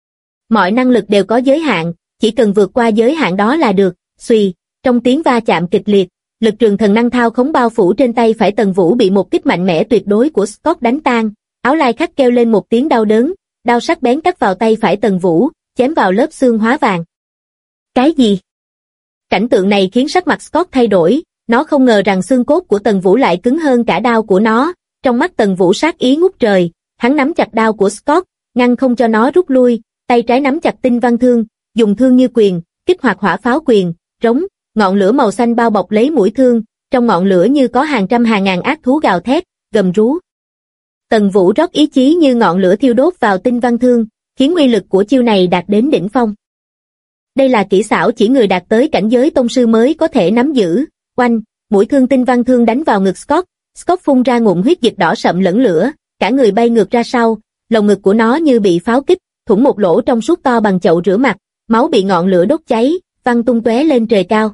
B: Mọi năng lực đều có giới hạn, chỉ cần vượt qua giới hạn đó là được. Xuy, trong tiếng va chạm kịch liệt, lực trường thần năng thao khống bao phủ trên tay phải Tần Vũ bị một kích mạnh mẽ tuyệt đối của Scott đánh tan, áo lai khắc kêu lên một tiếng đau đớn, đao sắc bén cắt vào tay phải Tần Vũ, chém vào lớp xương hóa vàng. Cái gì? Cảnh tượng này khiến sắc mặt Scott thay đổi, nó không ngờ rằng xương cốt của Tần Vũ lại cứng hơn cả đao của nó, trong mắt Tần Vũ sát ý ngút trời, hắn nắm chặt đao của Scott, ngăn không cho nó rút lui, tay trái nắm chặt tinh văn thương, dùng thương như quyền, kích hoạt hỏa pháo quyền, rống, ngọn lửa màu xanh bao bọc lấy mũi thương, trong ngọn lửa như có hàng trăm hàng ngàn ác thú gào thét, gầm rú. Tần Vũ rót ý chí như ngọn lửa thiêu đốt vào tinh văn thương, khiến uy lực của chiêu này đạt đến đỉnh phong. Đây là kỹ xảo chỉ người đạt tới cảnh giới tông sư mới có thể nắm giữ. Oanh, mũi thương tinh văn thương đánh vào ngực Scott, Scott phun ra ngụm huyết dịch đỏ sậm lẫn lửa, cả người bay ngược ra sau, lồng ngực của nó như bị pháo kích, thủng một lỗ trong suốt to bằng chậu rửa mặt, máu bị ngọn lửa đốt cháy, văng tung tóe lên trời cao.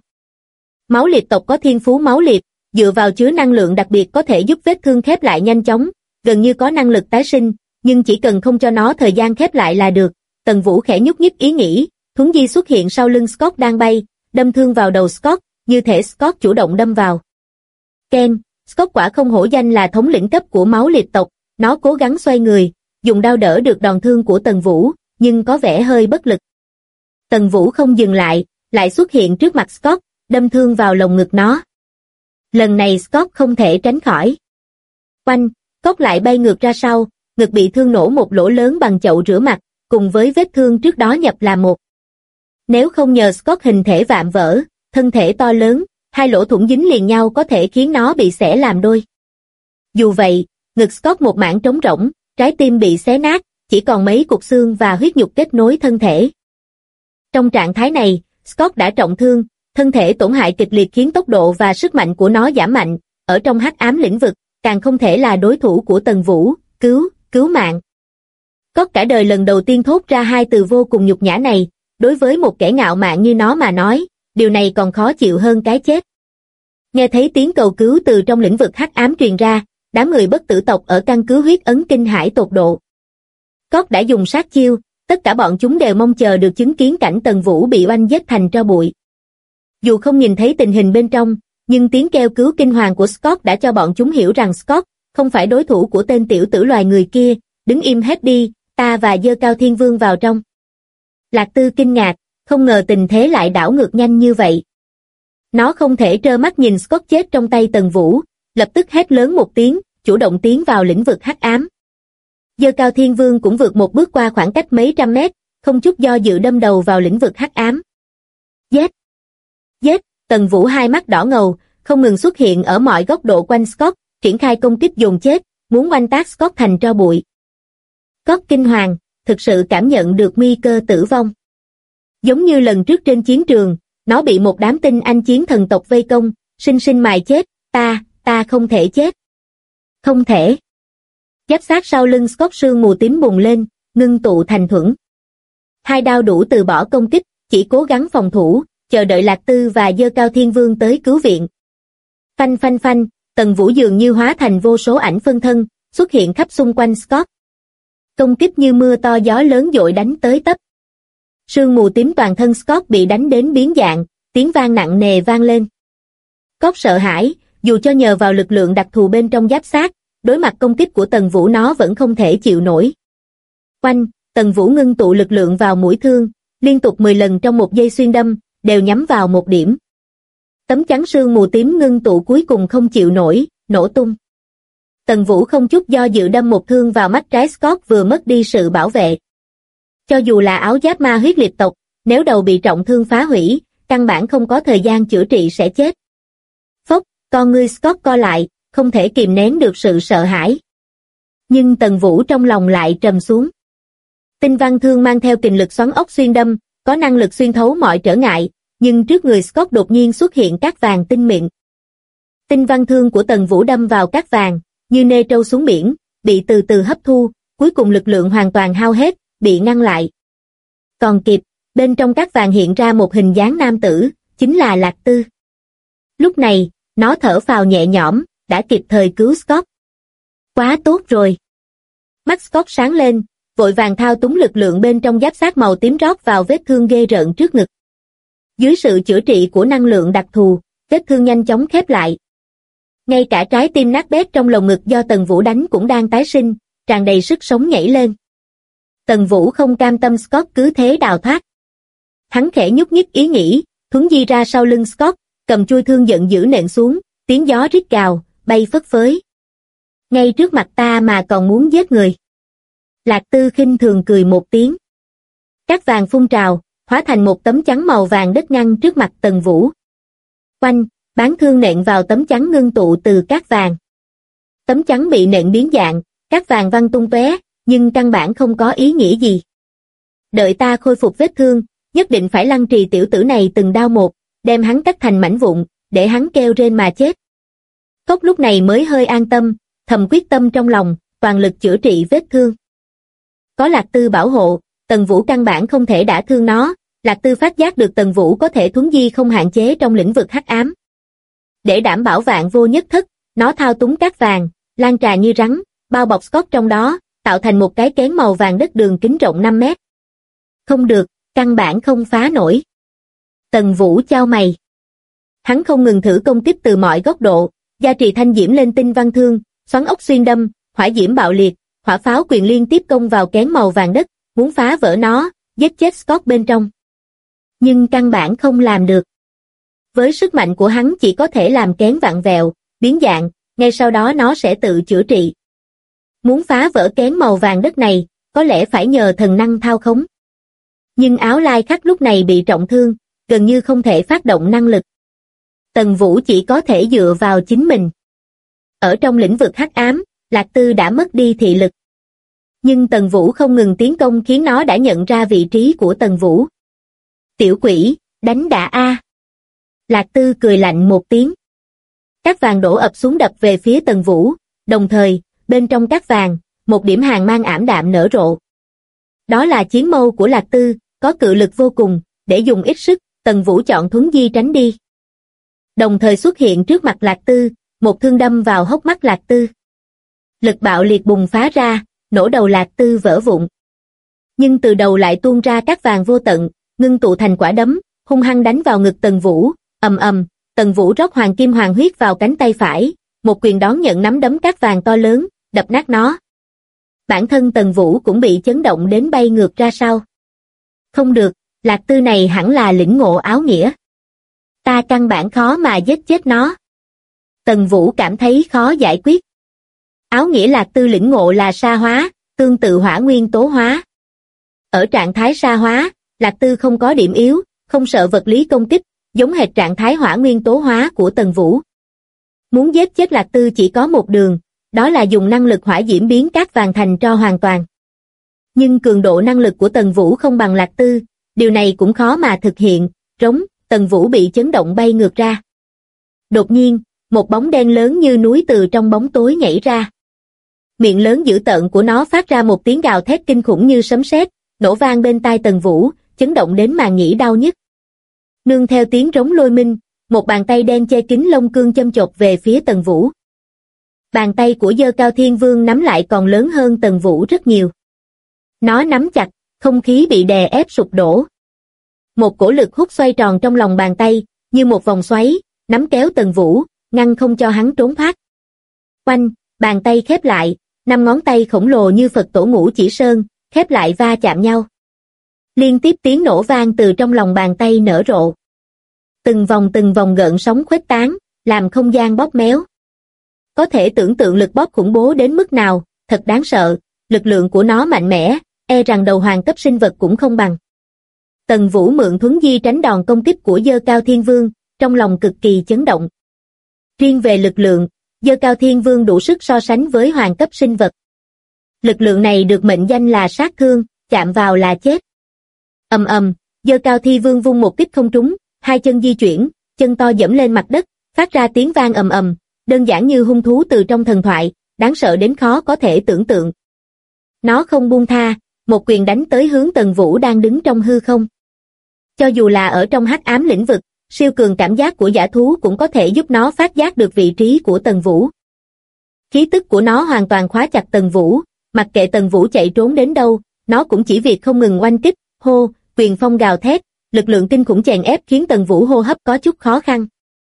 B: Máu liệt tộc có thiên phú máu liệt, dựa vào chứa năng lượng đặc biệt có thể giúp vết thương khép lại nhanh chóng, gần như có năng lực tái sinh, nhưng chỉ cần không cho nó thời gian khép lại là được. Tần Vũ khẽ nhúc nhích ý nghĩ, thuấn di xuất hiện sau lưng Scott đang bay, đâm thương vào đầu Scott, như thể Scott chủ động đâm vào. Ken, Scott quả không hổ danh là thống lĩnh cấp của máu liệt tộc, nó cố gắng xoay người, dùng đao đỡ được đòn thương của Tần Vũ, nhưng có vẻ hơi bất lực. Tần Vũ không dừng lại xuất hiện trước mặt Scott, đâm thương vào lồng ngực nó. Lần này Scott không thể tránh khỏi. Oanh, Scott lại bay ngược ra sau, ngực bị thương nổ một lỗ lớn bằng chậu rửa mặt, cùng với vết thương trước đó nhập là một. Nếu không nhờ Scott hình thể vạm vỡ, thân thể to lớn, hai lỗ thủng dính liền nhau có thể khiến nó bị xẻ làm đôi. Dù vậy, ngực Scott một mảng trống rỗng, trái tim bị xé nát, chỉ còn mấy cục xương và huyết nhục kết nối thân thể. Trong trạng thái này, Scott đã trọng thương, thân thể tổn hại kịch liệt khiến tốc độ và sức mạnh của nó giảm mạnh, ở trong hắc ám lĩnh vực, càng không thể là đối thủ của Tần Vũ, cứu mạng. Scott cả đời lần đầu tiên thốt ra hai từ vô cùng nhục nhã này, đối với một kẻ ngạo mạn như nó mà nói, điều này còn khó chịu hơn cái chết. Nghe thấy tiếng cầu cứu từ trong lĩnh vực hắc ám truyền ra, đám người bất tử tộc ở căn cứ huyết ấn kinh hãi tột độ. Scott đã dùng sát chiêu, tất cả bọn chúng đều mong chờ được chứng kiến cảnh Tần Vũ bị oanh giết thành tro bụi. Dù không nhìn thấy tình hình bên trong, nhưng tiếng kêu cứu kinh hoàng của Scott đã cho bọn chúng hiểu rằng Scott không phải đối thủ của tên tiểu tử loài người kia. Đứng im hết đi, ta và Dơ Cao Thiên Vương vào trong. Lạc Tư kinh ngạc, không ngờ tình thế lại đảo ngược nhanh như vậy. Nó không thể trơ mắt nhìn Scott chết trong tay Tần Vũ, lập tức hét lớn một tiếng, chủ động tiến vào lĩnh vực hắc ám. Dơ Cao Thiên Vương cũng vượt một bước qua khoảng cách mấy trăm mét, không chút do dự đâm đầu vào lĩnh vực hắc ám. Giết! Tần Vũ hai mắt đỏ ngầu, không ngừng xuất hiện ở mọi góc độ quanh Scott, triển khai công kích dồn chết, muốn oanh tạc Scott thành tro bụi. Scott kinh hoàng, thực sự cảm nhận được nguy cơ tử vong. Giống như lần trước trên chiến trường, nó bị một đám tinh anh chiến thần tộc vây công, sinh sinh mài chết, ta không thể chết. Không thể. Giáp sát sau lưng Scott sương mù tím bùng lên, ngưng tụ thành thuẫn. Hai đao đủ từ bỏ công kích, chỉ cố gắng phòng thủ, chờ đợi Lạc Tư và Dơ Cao Thiên Vương tới cứu viện. Phanh phanh phanh, Tần Vũ dường như hóa thành vô số ảnh phân thân, xuất hiện khắp xung quanh Scott. Công kích như mưa to gió lớn dội đánh tới tấp. Sương mù tím toàn thân Scott bị đánh đến biến dạng, tiếng vang nặng nề vang lên. Scott sợ hãi, dù cho nhờ vào lực lượng đặc thù bên trong giáp xác, đối mặt công kích của Tần Vũ nó vẫn không thể chịu nổi. Oanh, Tần Vũ ngưng tụ lực lượng vào mũi thương, liên tục 10 lần trong một giây xuyên đâm, đều nhắm vào một điểm. Tấm chắn sương mù tím ngưng tụ cuối cùng không chịu nổi, nổ tung. Tần Vũ không chút do dự đâm một thương vào mắt trái Scott vừa mất đi sự bảo vệ. Cho dù là áo giáp ma huyết liệt tộc, nếu đầu bị trọng thương phá hủy, căn bản không có thời gian chữa trị sẽ chết. Phốc, con ngươi Scott co lại, không thể kìm nén được sự sợ hãi. Nhưng Tần Vũ trong lòng lại trầm xuống. Tinh văn thương mang theo kình lực xoắn ốc xuyên đâm, có năng lực xuyên thấu mọi trở ngại, nhưng trước người Scott đột nhiên xuất hiện cát vàng tinh mịn. Tinh văn thương của Tần Vũ đâm vào cát vàng, như nê trâu xuống biển, bị từ từ hấp thu, cuối cùng lực lượng hoàn toàn hao hết, bị ngăn lại. Còn kịp, bên trong cát vàng hiện ra một hình dáng nam tử, chính là Lạc Tư. Lúc này, nó thở phào nhẹ nhõm, đã kịp thời cứu Scott. Quá tốt rồi. Mắt Scott sáng lên, vội vàng thao túng lực lượng bên trong giáp xác màu tím rót vào vết thương ghê rợn trước ngực. Dưới sự chữa trị của năng lượng đặc thù, vết thương nhanh chóng khép lại. Ngay cả trái tim nát bét trong lồng ngực do Tần Vũ đánh cũng đang tái sinh, tràn đầy sức sống nhảy lên. Tần Vũ không cam tâm Scott cứ thế đào thoát. Hắn khẽ nhúc nhích ý nghĩ, thuấn di ra sau lưng Scott, cầm chuôi thương giận dữ nện xuống, tiếng gió rít gào, bay phất phới. Ngay trước mặt ta mà còn muốn giết người. Lạc Tư khinh thường cười một tiếng. Cát vàng phun trào, hóa thành một tấm chắn màu vàng đất ngăn trước mặt Tần Vũ. Oanh, bán thương nện vào tấm chắn ngưng tụ từ cát vàng. Tấm chắn bị nện biến dạng, cát vàng văng tung tóe, nhưng căn bản không có ý nghĩa gì. Đợi ta khôi phục vết thương, nhất định phải lăng trì tiểu tử này từng đao một, đem hắn cắt thành mảnh vụn, để hắn kêu rên mà chết. Cốc lúc này mới hơi an tâm, thầm quyết tâm trong lòng, toàn lực chữa trị vết thương. Có Lạc Tư bảo hộ, Tần Vũ căn bản không thể đả thương nó. Lạc Tư phát giác được Tần Vũ có thể thuấn di không hạn chế trong lĩnh vực hắc ám. Để đảm bảo vạn vô nhất thất, nó thao túng cát vàng, lan trà như rắn, bao bọc Scott trong đó, tạo thành một cái kén màu vàng đất đường kính rộng 5 mét. Không được, căn bản không phá nổi. Tần Vũ chau mày. Hắn không ngừng thử công kích từ mọi góc độ, gia trì thanh diễm lên tinh văn thương, xoắn ốc xuyên đâm, hỏa diễm bạo liệt, hỏa pháo quyền liên tiếp công vào kén màu vàng đất, muốn phá vỡ nó, giết chết Scott bên trong. Nhưng căn bản không làm được. Với sức mạnh của hắn chỉ có thể làm kén vặn vẹo, biến dạng, ngay sau đó nó sẽ tự chữa trị. Muốn phá vỡ kén màu vàng đất này, có lẽ phải nhờ thần năng thao khống. Nhưng Áo Lai Khắc lúc này bị trọng thương, gần như không thể phát động năng lực. Tần Vũ chỉ có thể dựa vào chính mình. Ở trong lĩnh vực hắc ám, Lạc Tư đã mất đi thị lực. Nhưng Tần Vũ không ngừng tiến công khiến nó đã nhận ra vị trí của Tần Vũ. Tiểu quỷ, đánh đã a. Lạc Tư cười lạnh một tiếng. Cát vàng đổ ập xuống đập về phía Tần Vũ, đồng thời, bên trong cát vàng, một điểm hàn mang ảm đạm nở rộ. Đó là chiến mâu của Lạc Tư, có cự lực vô cùng, để dùng ít sức, Tần Vũ chọn thuấn di tránh đi. Đồng thời xuất hiện trước mặt Lạc Tư, một thương đâm vào hốc mắt Lạc Tư. Lực bạo liệt bùng phá ra, nổ đầu Lạc Tư vỡ vụn. Nhưng từ đầu lại tuôn ra cát vàng vô tận, ngưng tụ thành quả đấm, hung hăng đánh vào ngực Tần Vũ, ầm ầm, Tần Vũ rót hoàng kim hoàng huyết vào cánh tay phải, một quyền đón nhận nắm đấm cát vàng to lớn, đập nát nó. Bản thân Tần Vũ cũng bị chấn động đến bay ngược ra sau. Không được, Lạc Tư này hẳn là lĩnh ngộ áo nghĩa. Ta căn bản khó mà giết chết nó. Tần Vũ cảm thấy khó giải quyết. Áo nghĩa Lạc Tư lĩnh ngộ là sa hóa, tương tự hỏa nguyên tố hóa. Ở trạng thái sa hóa, Lạc Tư không có điểm yếu, không sợ vật lý công kích, giống hệt trạng thái hỏa nguyên tố hóa của Tần Vũ. Muốn giết chết Lạc Tư chỉ có một đường, đó là dùng năng lực hỏa diễm biến cát vàng thành tro hoàn toàn. Nhưng cường độ năng lực của Tần Vũ không bằng Lạc Tư, điều này cũng khó mà thực hiện. Rống, Tần Vũ bị chấn động bay ngược ra. Đột nhiên, một bóng đen lớn như núi từ trong bóng tối nhảy ra. Miệng lớn dữ tợn của nó phát ra một tiếng gào thét kinh khủng như sấm sét, nổ vang bên tai Tần Vũ, chấn động đến màng nhĩ đau nhức. Nương theo tiếng rống lôi minh, một bàn tay đen che kín lông cương châm chọc về phía Tần Vũ. Bàn tay của Dơ Cao Thiên Vương nắm lại còn lớn hơn Tần Vũ rất nhiều. Nó nắm chặt, không khí bị đè ép sụp đổ. Một cổ lực hút xoay tròn trong lòng bàn tay, như một vòng xoáy, nắm kéo Tần Vũ, ngăn không cho hắn trốn thoát. Oanh, bàn tay khép lại, 5 ngón tay khổng lồ như Phật tổ Ngũ Chỉ Sơn, khép lại va chạm nhau. Liên tiếp tiếng nổ vang từ trong lòng bàn tay nở rộ. Từng vòng gợn sóng khuếch tán, làm không gian bóp méo. Có thể tưởng tượng lực bóp khủng bố đến mức nào, thật đáng sợ, lực lượng của nó mạnh mẽ, e rằng đầu hoàng cấp sinh vật cũng không bằng. Tần Vũ mượn thuấn di tránh đòn công kích của Dơ Cao Thiên Vương, trong lòng cực kỳ chấn động. Riêng về lực lượng, Dơ Cao Thiên Vương đủ sức so sánh với hoàng cấp sinh vật. Lực lượng này được mệnh danh là sát thương, chạm vào là chết. Ầm ầm, Dơ Cao Thiên Vương vung một kích không trúng, hai chân di chuyển, chân to dẫm lên mặt đất, phát ra tiếng vang ầm ầm, đơn giản như hung thú từ trong thần thoại, đáng sợ đến khó có thể tưởng tượng. Nó không buông tha, một quyền đánh tới hướng Tần Vũ đang đứng trong hư không. Cho dù là ở trong hắc ám lĩnh vực, siêu cường cảm giác của dã thú cũng có thể giúp nó phát giác được vị trí của Tần Vũ. Khí tức của nó hoàn toàn khóa chặt Tần Vũ, mặc kệ Tần Vũ chạy trốn đến đâu, nó cũng chỉ việc không ngừng oanh kích, hô, quyền phong gào thét, lực lượng kinh khủng chèn ép khiến Tần Vũ hô hấp có chút khó khăn.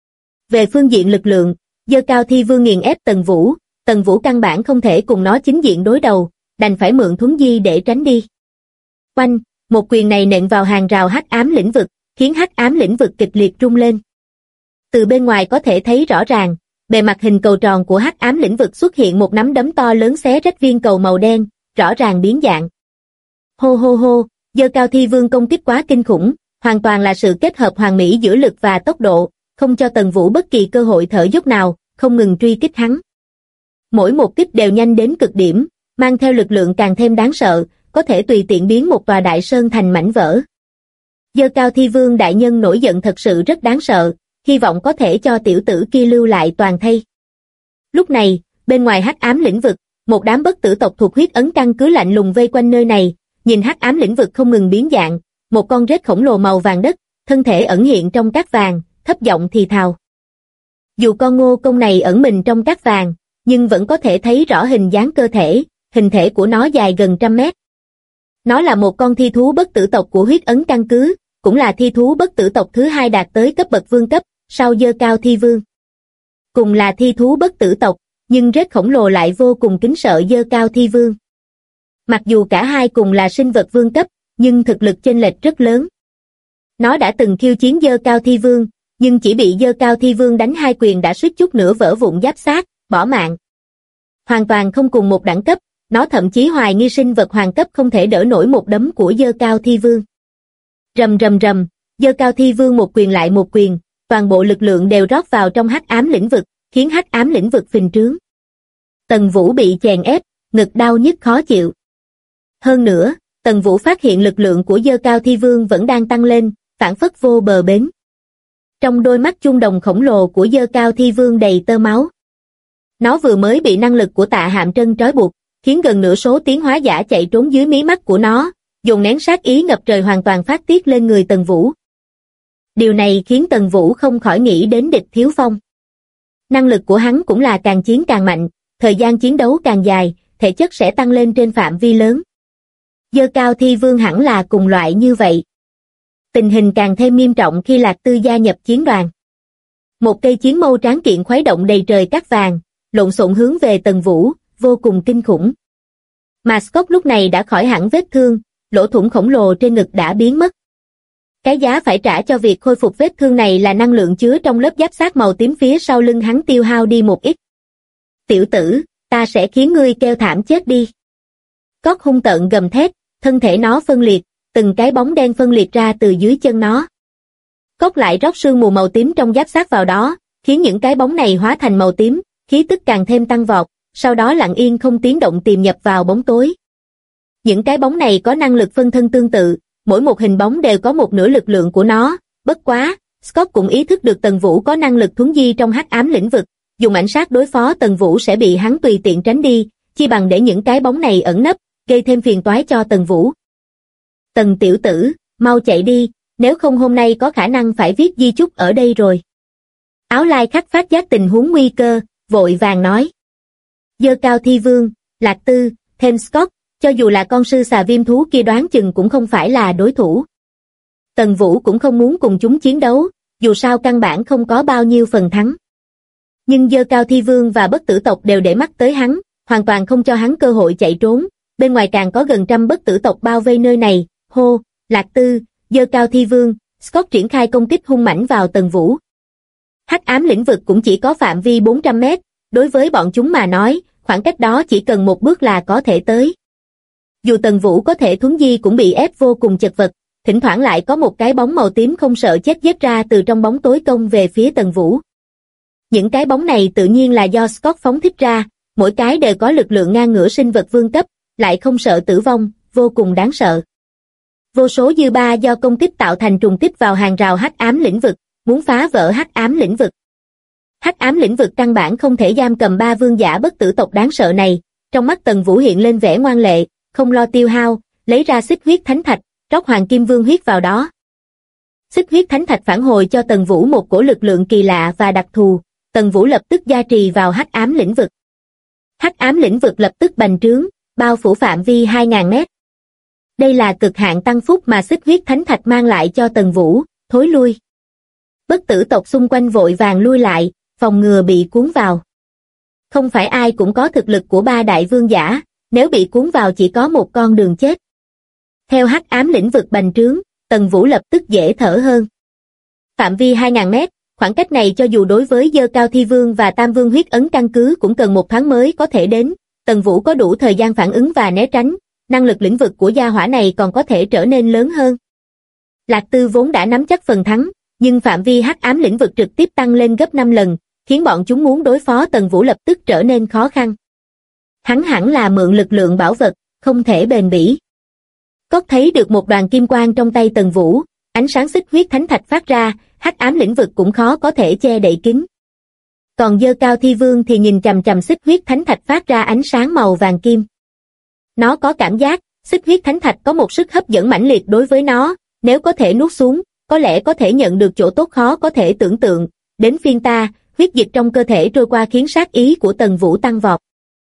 B: Về phương diện lực lượng, Dơ Cao Thiên Vương nghiền ép Tần Vũ căn bản không thể cùng nó chính diện đối đầu, đành phải mượn thuấn di để tránh đi. Oanh, một quyền này nện vào hàng rào hắc ám lĩnh vực, khiến hắc ám lĩnh vực kịch liệt rung lên. Từ bên ngoài có thể thấy rõ ràng, bề mặt hình cầu tròn của hắc ám lĩnh vực xuất hiện một nắm đấm to lớn xé rách viên cầu màu đen, rõ ràng biến dạng. Hô hô hô, Dơ Cao Thiên Vương công kích quá kinh khủng, hoàn toàn là sự kết hợp hoàn mỹ giữa lực và tốc độ, không cho Tần Vũ bất kỳ cơ hội thở dốc nào, không ngừng truy kích hắn. Mỗi một kích đều nhanh đến cực điểm, mang theo lực lượng càng thêm đáng sợ, có thể tùy tiện biến một tòa đại sơn thành mảnh vỡ. Dơ Cao Thiên Vương đại nhân nổi giận thật sự rất đáng sợ, hy vọng có thể cho tiểu tử kia lưu lại toàn thây. Lúc này, bên ngoài hắc ám lĩnh vực, một đám bất tử tộc thuộc huyết ấn căn cứ lạnh lùng vây quanh nơi này, nhìn hắc ám lĩnh vực không ngừng biến dạng, một con rết khổng lồ màu vàng đất, thân thể ẩn hiện trong cát vàng, thấp giọng thì thào. Dù con ngô công này ẩn mình trong cát vàng, nhưng vẫn có thể thấy rõ hình dáng cơ thể, hình thể của nó dài gần 100 mét. Nó là một con thi thú bất tử tộc của huyết ấn căn cứ, cũng là thi thú bất tử tộc thứ 2 đạt tới cấp bậc vương cấp, sau Dơ Cao Thiên Vương. Cùng là thi thú bất tử tộc, nhưng rết khổng lồ lại vô cùng kính sợ Dơ Cao Thiên Vương. Mặc dù cả hai cùng là sinh vật vương cấp, nhưng thực lực chênh lệch rất lớn. Nó đã từng khiêu chiến Dơ Cao Thiên Vương, nhưng chỉ bị Dơ Cao Thiên Vương đánh 2 quyền đã suýt chút nữa vỡ vụn giáp xác, bỏ mạng. Hoàn toàn không cùng một đẳng cấp, nó thậm chí hoài nghi sinh vật hoàng cấp không thể đỡ nổi một đấm của Dơ Cao Thiên Vương. Rầm rầm rầm, Dơ Cao Thiên Vương một quyền lại một quyền, toàn bộ lực lượng đều rót vào trong hắc ám lĩnh vực, khiến hắc ám lĩnh vực phình trướng. Tần Vũ bị chèn ép, ngực đau nhức khó chịu. Hơn nữa, Tần Vũ phát hiện lực lượng của Dơ Cao Thiên Vương vẫn đang tăng lên, phảng phất vô bờ bến. Trong đôi mắt chung đồng khổng lồ của Dơ Cao Thiên Vương đầy tơ máu. Nó vừa mới bị năng lực của Tạ Hạm Trân trói buộc, khiến gần nửa số tiến hóa giả chạy trốn dưới mí mắt của nó, dồn nén sát ý ngập trời hoàn toàn phát tiết lên người Tần Vũ. Điều này khiến Tần Vũ không khỏi nghĩ đến địch Thiếu Phong. Năng lực của hắn cũng là càng chiến càng mạnh, thời gian chiến đấu càng dài, thể chất sẽ tăng lên trên phạm vi lớn. Dơ Cao Thiên Vương hẳn là cùng loại như vậy. Tình hình càng thêm nghiêm trọng khi Lạc Tư gia nhập chiến đoàn. Một cây chiến mâu tráng kiện khuấy động đầy trời cát vàng, lộn xộn hướng về Tần Vũ, vô cùng kinh khủng. Mà Scott lúc này đã khỏi hẳn vết thương, lỗ thủng khổng lồ trên ngực đã biến mất. Cái giá phải trả cho việc khôi phục vết thương này là năng lượng chứa trong lớp giáp xác màu tím phía sau lưng hắn tiêu hao đi một ít. Tiểu tử, ta sẽ khiến ngươi kêu thảm chết đi. Scott hung tợn gầm thét, thân thể nó phân liệt, từng cái bóng đen phân liệt ra từ dưới chân nó. Scott lại rót sương mù màu tím trong giáp xác vào đó, khiến những cái bóng này hóa thành màu tím, khí tức càng thêm tăng vọt, sau đó lặng yên không tiếng động tiềm nhập vào bóng tối. Những cái bóng này có năng lực phân thân tương tự, mỗi một hình bóng đều có một nửa lực lượng của nó, bất quá, Scott cũng ý thức được Tần Vũ có năng lực thuấn di trong hắc ám lĩnh vực, dùng ảnh sát đối phó Tần Vũ sẽ bị hắn tùy tiện tránh đi, chi bằng để những cái bóng này ẩn nấp, gây thêm phiền toái cho Tần Vũ. Tần tiểu tử, mau chạy đi, nếu không hôm nay có khả năng phải viết di chúc ở đây rồi. Áo lai khắc phát giác tình huống nguy cơ, vội vàng nói. Giơ cao Thi Vương, Lạc Tư, thêm Scott, cho dù là con sư xà viêm thú kia đoán chừng cũng không phải là đối thủ. Tần Vũ cũng không muốn cùng chúng chiến đấu, dù sao căn bản không có bao nhiêu phần thắng. Nhưng Giơ cao Thi Vương và Bất Tử tộc đều để mắt tới hắn, hoàn toàn không cho hắn cơ hội chạy trốn, bên ngoài càng có gần trăm Bất Tử tộc bao vây nơi này, hô, Lạc Tư, Giơ cao Thi Vương, Scott triển khai công kích hung mãnh vào Tần Vũ. Hắc ám lĩnh vực cũng chỉ có phạm vi 400 mét, đối với bọn chúng mà nói, khoảng cách đó chỉ cần một bước là có thể tới. Dù Tần Vũ có thể thuấn di cũng bị ép vô cùng chật vật, thỉnh thoảng lại có một cái bóng màu tím không sợ chết giết ra từ trong bóng tối công về phía Tần Vũ. Những cái bóng này tự nhiên là do Scott phóng thích ra, mỗi cái đều có lực lượng ngang ngửa sinh vật vương cấp, lại không sợ tử vong, vô cùng đáng sợ. Vô số dư ba do công kích tạo thành trùng kích vào hàng rào hắc ám lĩnh vực, muốn phá vỡ hắc ám lĩnh vực. Hắc ám lĩnh vực căn bản không thể giam cầm ba vương giả bất tử tộc đáng sợ này, trong mắt Tần Vũ hiện lên vẻ ngoan lệ, không lo tiêu hao, lấy ra xích huyết thánh thạch, rót hoàng kim vương huyết vào đó. Xích huyết thánh thạch phản hồi cho Tần Vũ một cổ lực lượng kỳ lạ và đặc thù, Tần Vũ lập tức gia trì vào hắc ám lĩnh vực. Hắc ám lĩnh vực lập tức bành trướng, bao phủ phạm vi 2000 mét. Đây là cực hạn tăng phúc mà xích huyết thánh thạch mang lại cho Tần Vũ, thối lui. Bất tử tộc xung quanh vội vàng lui lại, phòng ngừa bị cuốn vào. Không phải ai cũng có thực lực của ba đại vương giả, nếu bị cuốn vào chỉ có một con đường chết. Theo hắc ám lĩnh vực bành trướng, Tần Vũ lập tức dễ thở hơn. Phạm vi 2000 mét, khoảng cách này cho dù đối với Giơ cao Thi Vương và Tam Vương huyết ấn căn cứ cũng cần một tháng mới có thể đến, Tần Vũ có đủ thời gian phản ứng và né tránh, năng lực lĩnh vực của gia hỏa này còn có thể trở nên lớn hơn. Lạc Tư vốn đã nắm chắc phần thắng, nhưng phạm vi hắc ám lĩnh vực trực tiếp tăng lên gấp 5 lần, khiến bọn chúng muốn đối phó Tần Vũ lập tức trở nên khó khăn. Hắn hẳn là mượn lực lượng bảo vật, không thể bền bỉ. Cốt thấy được một đoàn kim quang trong tay Tần Vũ, ánh sáng xích huyết thánh thạch phát ra, hắc ám lĩnh vực cũng khó có thể che đậy kín. Còn Giơ cao Thi Vương thì nhìn chằm chằm xích huyết thánh thạch phát ra ánh sáng màu vàng kim. Nó có cảm giác, xích huyết thánh thạch có một sức hấp dẫn mãnh liệt đối với nó, nếu có thể nuốt xuống, có lẽ có thể nhận được chỗ tốt khó có thể tưởng tượng, đến phiên ta, huyết dịch trong cơ thể trôi qua khiến sát ý của Tần Vũ tăng vọt.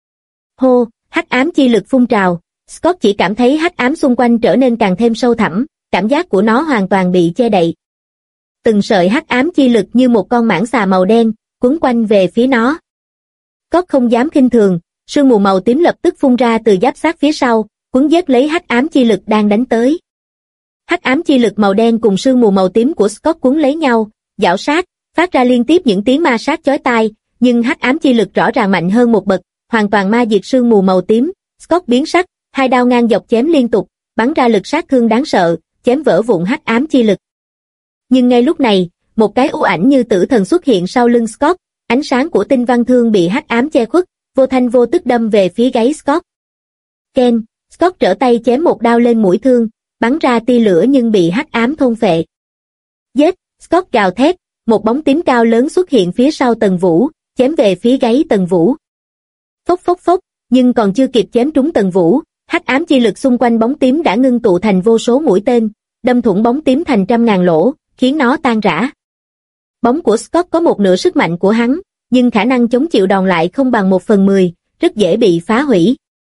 B: Hô, hắc ám chi lực phun trào, Scott chỉ cảm thấy hắc ám xung quanh trở nên càng thêm sâu thẳm, cảm giác của nó hoàn toàn bị che đậy. Từng sợi hắc ám chi lực như một con mãng xà màu đen, quấn quanh về phía nó. Scott không dám khinh thường, sương mù màu tím lập tức phun ra từ giáp xác phía sau, quấn vết lấy hắc ám chi lực đang đánh tới. Hắc ám chi lực màu đen cùng sương mù màu tím của Scott quấn lấy nhau, giảo sát, phát ra liên tiếp những tiếng ma sát chói tai, nhưng hắc ám chi lực rõ ràng mạnh hơn một bậc, hoàn toàn ma diệt sương mù màu tím. Scott biến sắc, hai đao ngang dọc chém liên tục, bắn ra lực sát thương đáng sợ, chém vỡ vụn hắc ám chi lực. Nhưng ngay lúc này, một cái u ảnh như tử thần xuất hiện sau lưng Scott, ánh sáng của tinh văn thương bị hắc ám che khuất, vô thanh vô tức đâm về phía gáy Scott. Ken, Scott trở tay chém một đao lên mũi thương, bắn ra tia lửa nhưng bị hắc ám thôn phệ. Giết, Scott gào thét, một bóng tím cao lớn xuất hiện phía sau Tần Vũ, chém về phía gáy Tần Vũ. Phốc phốc phốc, nhưng còn chưa kịp chém trúng Tần Vũ, hắc ám chi lực xung quanh bóng tím đã ngưng tụ thành vô số mũi tên, đâm thủng bóng tím thành trăm ngàn lỗ, khiến nó tan rã. Bóng của Scott có một nửa sức mạnh của hắn, nhưng khả năng chống chịu đòn lại không bằng 1/10, rất dễ bị phá hủy.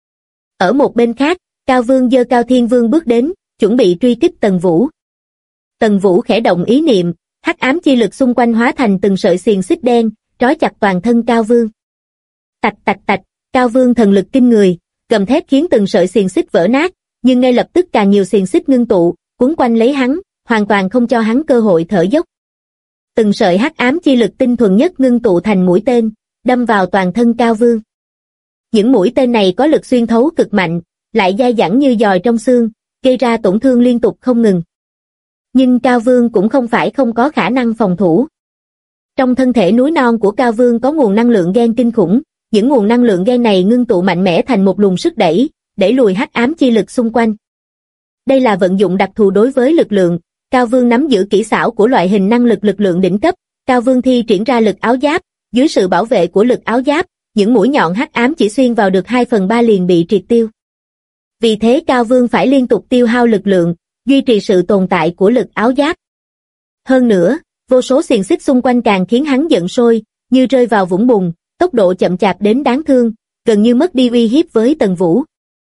B: Ở một bên khác, Cao Vương Giơ cao Thiên Vương bước đến, chuẩn bị truy kích Tần Vũ. Tần Vũ khẽ động ý niệm, hắc ám chi lực xung quanh hóa thành từng sợi xiềng xích đen, trói chặt toàn thân Cao Vương. Tạch tạch tạch, Cao Vương thần lực kinh người, gầm thét khiến từng sợi xiềng xích vỡ nát, nhưng ngay lập tức càng nhiều xiềng xích ngưng tụ, quấn quanh lấy hắn, hoàn toàn không cho hắn cơ hội thở dốc. Từng sợi hắc ám chi lực tinh thuần nhất ngưng tụ thành mũi tên, đâm vào toàn thân Cao Vương. Những mũi tên này có lực xuyên thấu cực mạnh, lại dai dẳng như giòi trong xương, gây ra tổn thương liên tục không ngừng. Nhưng Cao Vương cũng không phải không có khả năng phòng thủ. Trong thân thể núi non của Cao Vương có nguồn năng lượng gen kinh khủng, những nguồn năng lượng gen này ngưng tụ mạnh mẽ thành một luồng sức đẩy lùi hắc ám chi lực xung quanh. Đây là vận dụng đặc thù đối với lực lượng, Cao Vương nắm giữ kỹ xảo của loại hình năng lực lực lượng đỉnh cấp, Cao Vương thi triển ra lực áo giáp, dưới sự bảo vệ của lực áo giáp, những mũi nhọn hắc ám chỉ xuyên vào được 2/3 liền bị triệt tiêu. Vì thế Cao Vương phải liên tục tiêu hao lực lượng, duy trì sự tồn tại của lực áo giáp. Hơn nữa, vô số xiềng xích xung quanh càng khiến hắn giận sôi, như rơi vào vũng bùn, tốc độ chậm chạp đến đáng thương, gần như mất đi uy hiếp với Tần Vũ.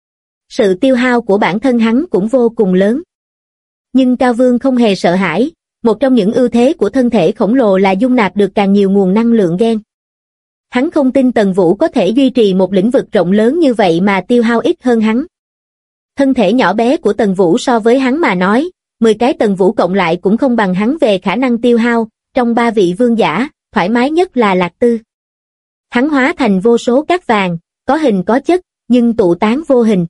B: Sự tiêu hao của bản thân hắn cũng vô cùng lớn. Nhưng Cao Vương không hề sợ hãi, một trong những ưu thế của thân thể khổng lồ là dung nạp được càng nhiều nguồn năng lượng gen. Hắn không tin Tần Vũ có thể duy trì một lĩnh vực rộng lớn như vậy mà tiêu hao ít hơn hắn. Thân thể nhỏ bé của Tần Vũ so với hắn mà nói, 10 cái Tần Vũ cộng lại cũng không bằng hắn về khả năng tiêu hao, trong 3 vị vương giả, thoải mái nhất là Lạc Tư. Hắn hóa thành vô số cát vàng, có hình có chất, nhưng tụ tán vô hình.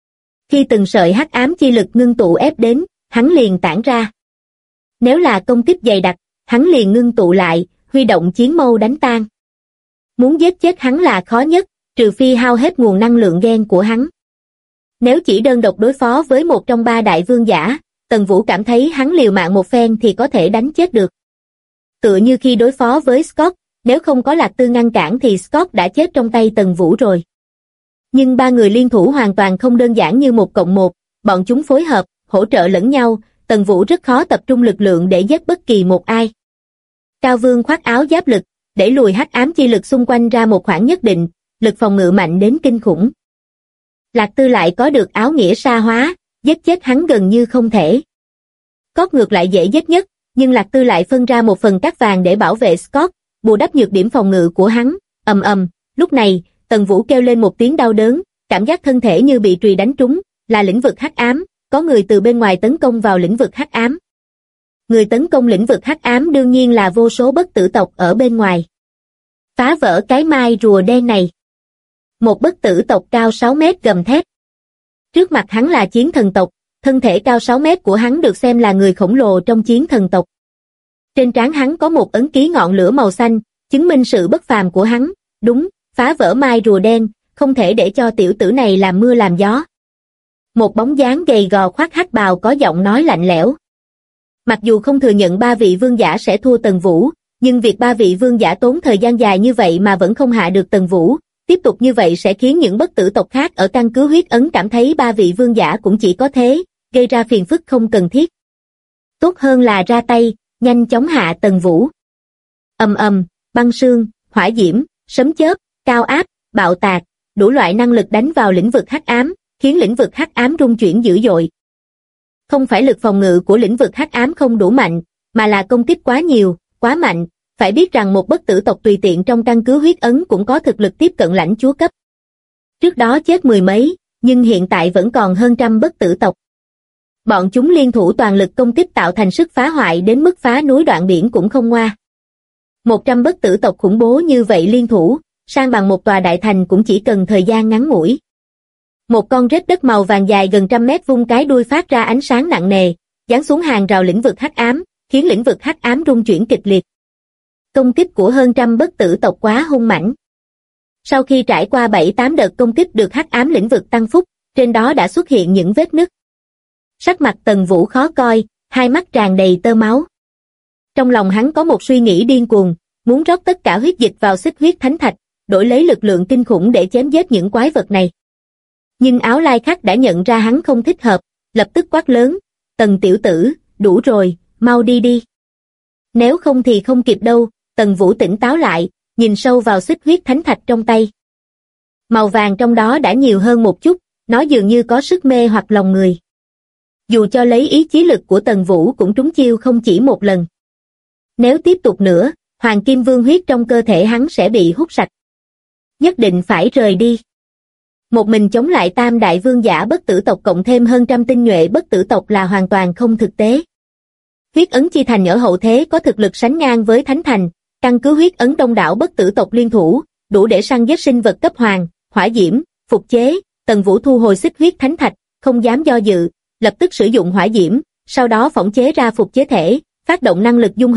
B: Khi từng sợi hắc ám chi lực ngưng tụ ép đến, hắn liền tản ra. Nếu là công kích dày đặc, hắn liền ngưng tụ lại, huy động chiến mâu đánh tan. Muốn giết chết hắn là khó nhất, trừ phi hao hết nguồn năng lượng gen của hắn. Nếu chỉ đơn độc đối phó với một trong 3 đại vương giả, Tần Vũ cảm thấy hắn liều mạng một phen thì có thể đánh chết được. Tựa như khi đối phó với Scott, nếu không có Lạc Tư ngăn cản thì Scott đã chết trong tay Tần Vũ rồi. Nhưng 3 người liên thủ hoàn toàn không đơn giản như 1+1, bọn chúng phối hợp, hỗ trợ lẫn nhau, Tần Vũ rất khó tập trung lực lượng để giết bất kỳ một ai. Cao Vương khoác áo giáp lực, đẩy lùi hắc ám chi lực xung quanh ra một khoảng nhất định, lực phòng ngự mạnh đến kinh khủng. Lạc Tư lại có được áo nghĩa sa hóa, giết chết hắn gần như không thể. Scott ngược lại dễ giết nhất, nhưng Lạc Tư lại phân ra một phần cát vàng để bảo vệ Scott, bù đắp nhược điểm phòng ngự của hắn. Ầm ầm, lúc này, Tần Vũ kêu lên một tiếng đau đớn, cảm giác thân thể như bị chùy đánh trúng, là lĩnh vực hắc ám, có người từ bên ngoài tấn công vào lĩnh vực hắc ám. Người tấn công lĩnh vực hắc ám đương nhiên là vô số bất tử tộc ở bên ngoài. Phá vỡ cái mai rùa đen này. Một bất tử tộc cao 6 mét gầm thét. Trước mặt hắn là chiến thần tộc, thân thể cao 6 mét của hắn được xem là người khổng lồ trong chiến thần tộc. Trên trán hắn có một ấn ký ngọn lửa màu xanh, chứng minh sự bất phàm của hắn. Đúng, phá vỡ mai rùa đen, không thể để cho tiểu tử này làm mưa làm gió. Một bóng dáng gầy gò khoác hắc bào có giọng nói lạnh lẽo. Mặc dù không thừa nhận 3 vị vương giả sẽ thua Tần Vũ, nhưng việc 3 vị vương giả tốn thời gian dài như vậy mà vẫn không hạ được Tần Vũ, tiếp tục như vậy sẽ khiến những bất tử tộc khác ở căn cứ huyết ấn cảm thấy 3 vị vương giả cũng chỉ có thế, gây ra phiền phức không cần thiết. Tốt hơn là ra tay, nhanh chóng hạ Tần Vũ. Ầm ầm, băng sương, hỏa diễm, sấm chớp, cao áp, bạo tạc, đủ loại năng lực đánh vào lĩnh vực hắc ám, khiến lĩnh vực hắc ám rung chuyển dữ dội. Không phải lực phòng ngự của lĩnh vực hắc ám không đủ mạnh, mà là công kích quá nhiều, quá mạnh. Phải biết rằng một bất tử tộc tùy tiện trong căn cứ huyết ấn cũng có thực lực tiếp cận lãnh chúa cấp. Trước đó chết 10 mấy, nhưng hiện tại vẫn còn hơn trăm bất tử tộc. Bọn chúng liên thủ toàn lực công kích tạo thành sức phá hoại đến mức phá núi đoạn biển cũng không ngoa. 100 bất tử tộc khủng bố như vậy liên thủ, san bằng một tòa đại thành cũng chỉ cần thời gian ngắn ngủi. Một con rết đất màu vàng dài gần trăm mét vung cái đuôi phát ra ánh sáng nặng nề, giáng xuống hàng rào lĩnh vực hắc ám, khiến lĩnh vực hắc ám rung chuyển kịch liệt. Công kích của hơn trăm bất tử tộc quá hung mãnh. Sau khi trải qua 7-8 đợt công kích được hắc ám lĩnh vực tăng phúc, trên đó đã xuất hiện những vết nứt. Sắc mặt Tần Vũ khó coi, hai mắt tràn đầy tơ máu. Trong lòng hắn có một suy nghĩ điên cuồng, muốn rót tất cả huyết dịch vào xích huyết thánh thạch, đổi lấy lực lượng kinh khủng để chém giết những quái vật này. Nhưng Áo Lai Khắc đã nhận ra hắn không thích hợp, lập tức quát lớn, Tần tiểu tử, đủ rồi, mau đi đi. Nếu không thì không kịp đâu. Tần Vũ tỉnh táo lại, nhìn sâu vào xích huyết thánh thạch trong tay. Màu vàng trong đó đã nhiều hơn một chút, nó dường như có sức mê hoặc lòng người. Dù cho lấy ý chí lực của Tần Vũ cũng trúng chiêu không chỉ một lần. Nếu tiếp tục nữa, Hoàng Kim Vương huyết trong cơ thể hắn sẽ bị hút sạch. Nhất định phải rời đi. Một mình chống lại tam đại vương giả bất tử tộc cộng thêm hơn trăm tinh nhuệ bất tử tộc là hoàn toàn không thực tế. Huyết ấn chi thành ở hậu thế có thực lực sánh ngang với thánh thành, căn cứ huyết ấn đông đảo bất tử tộc liên thủ, đủ để săn giết sinh vật cấp hoàng, hỏa diễm, phục chế. Tần Vũ thu hồi xích huyết thánh thạch, không dám do dự, lập tức sử dụng hỏa diễm, sau đó phỏng chế ra phục chế thể, phát động năng lực dung hợp,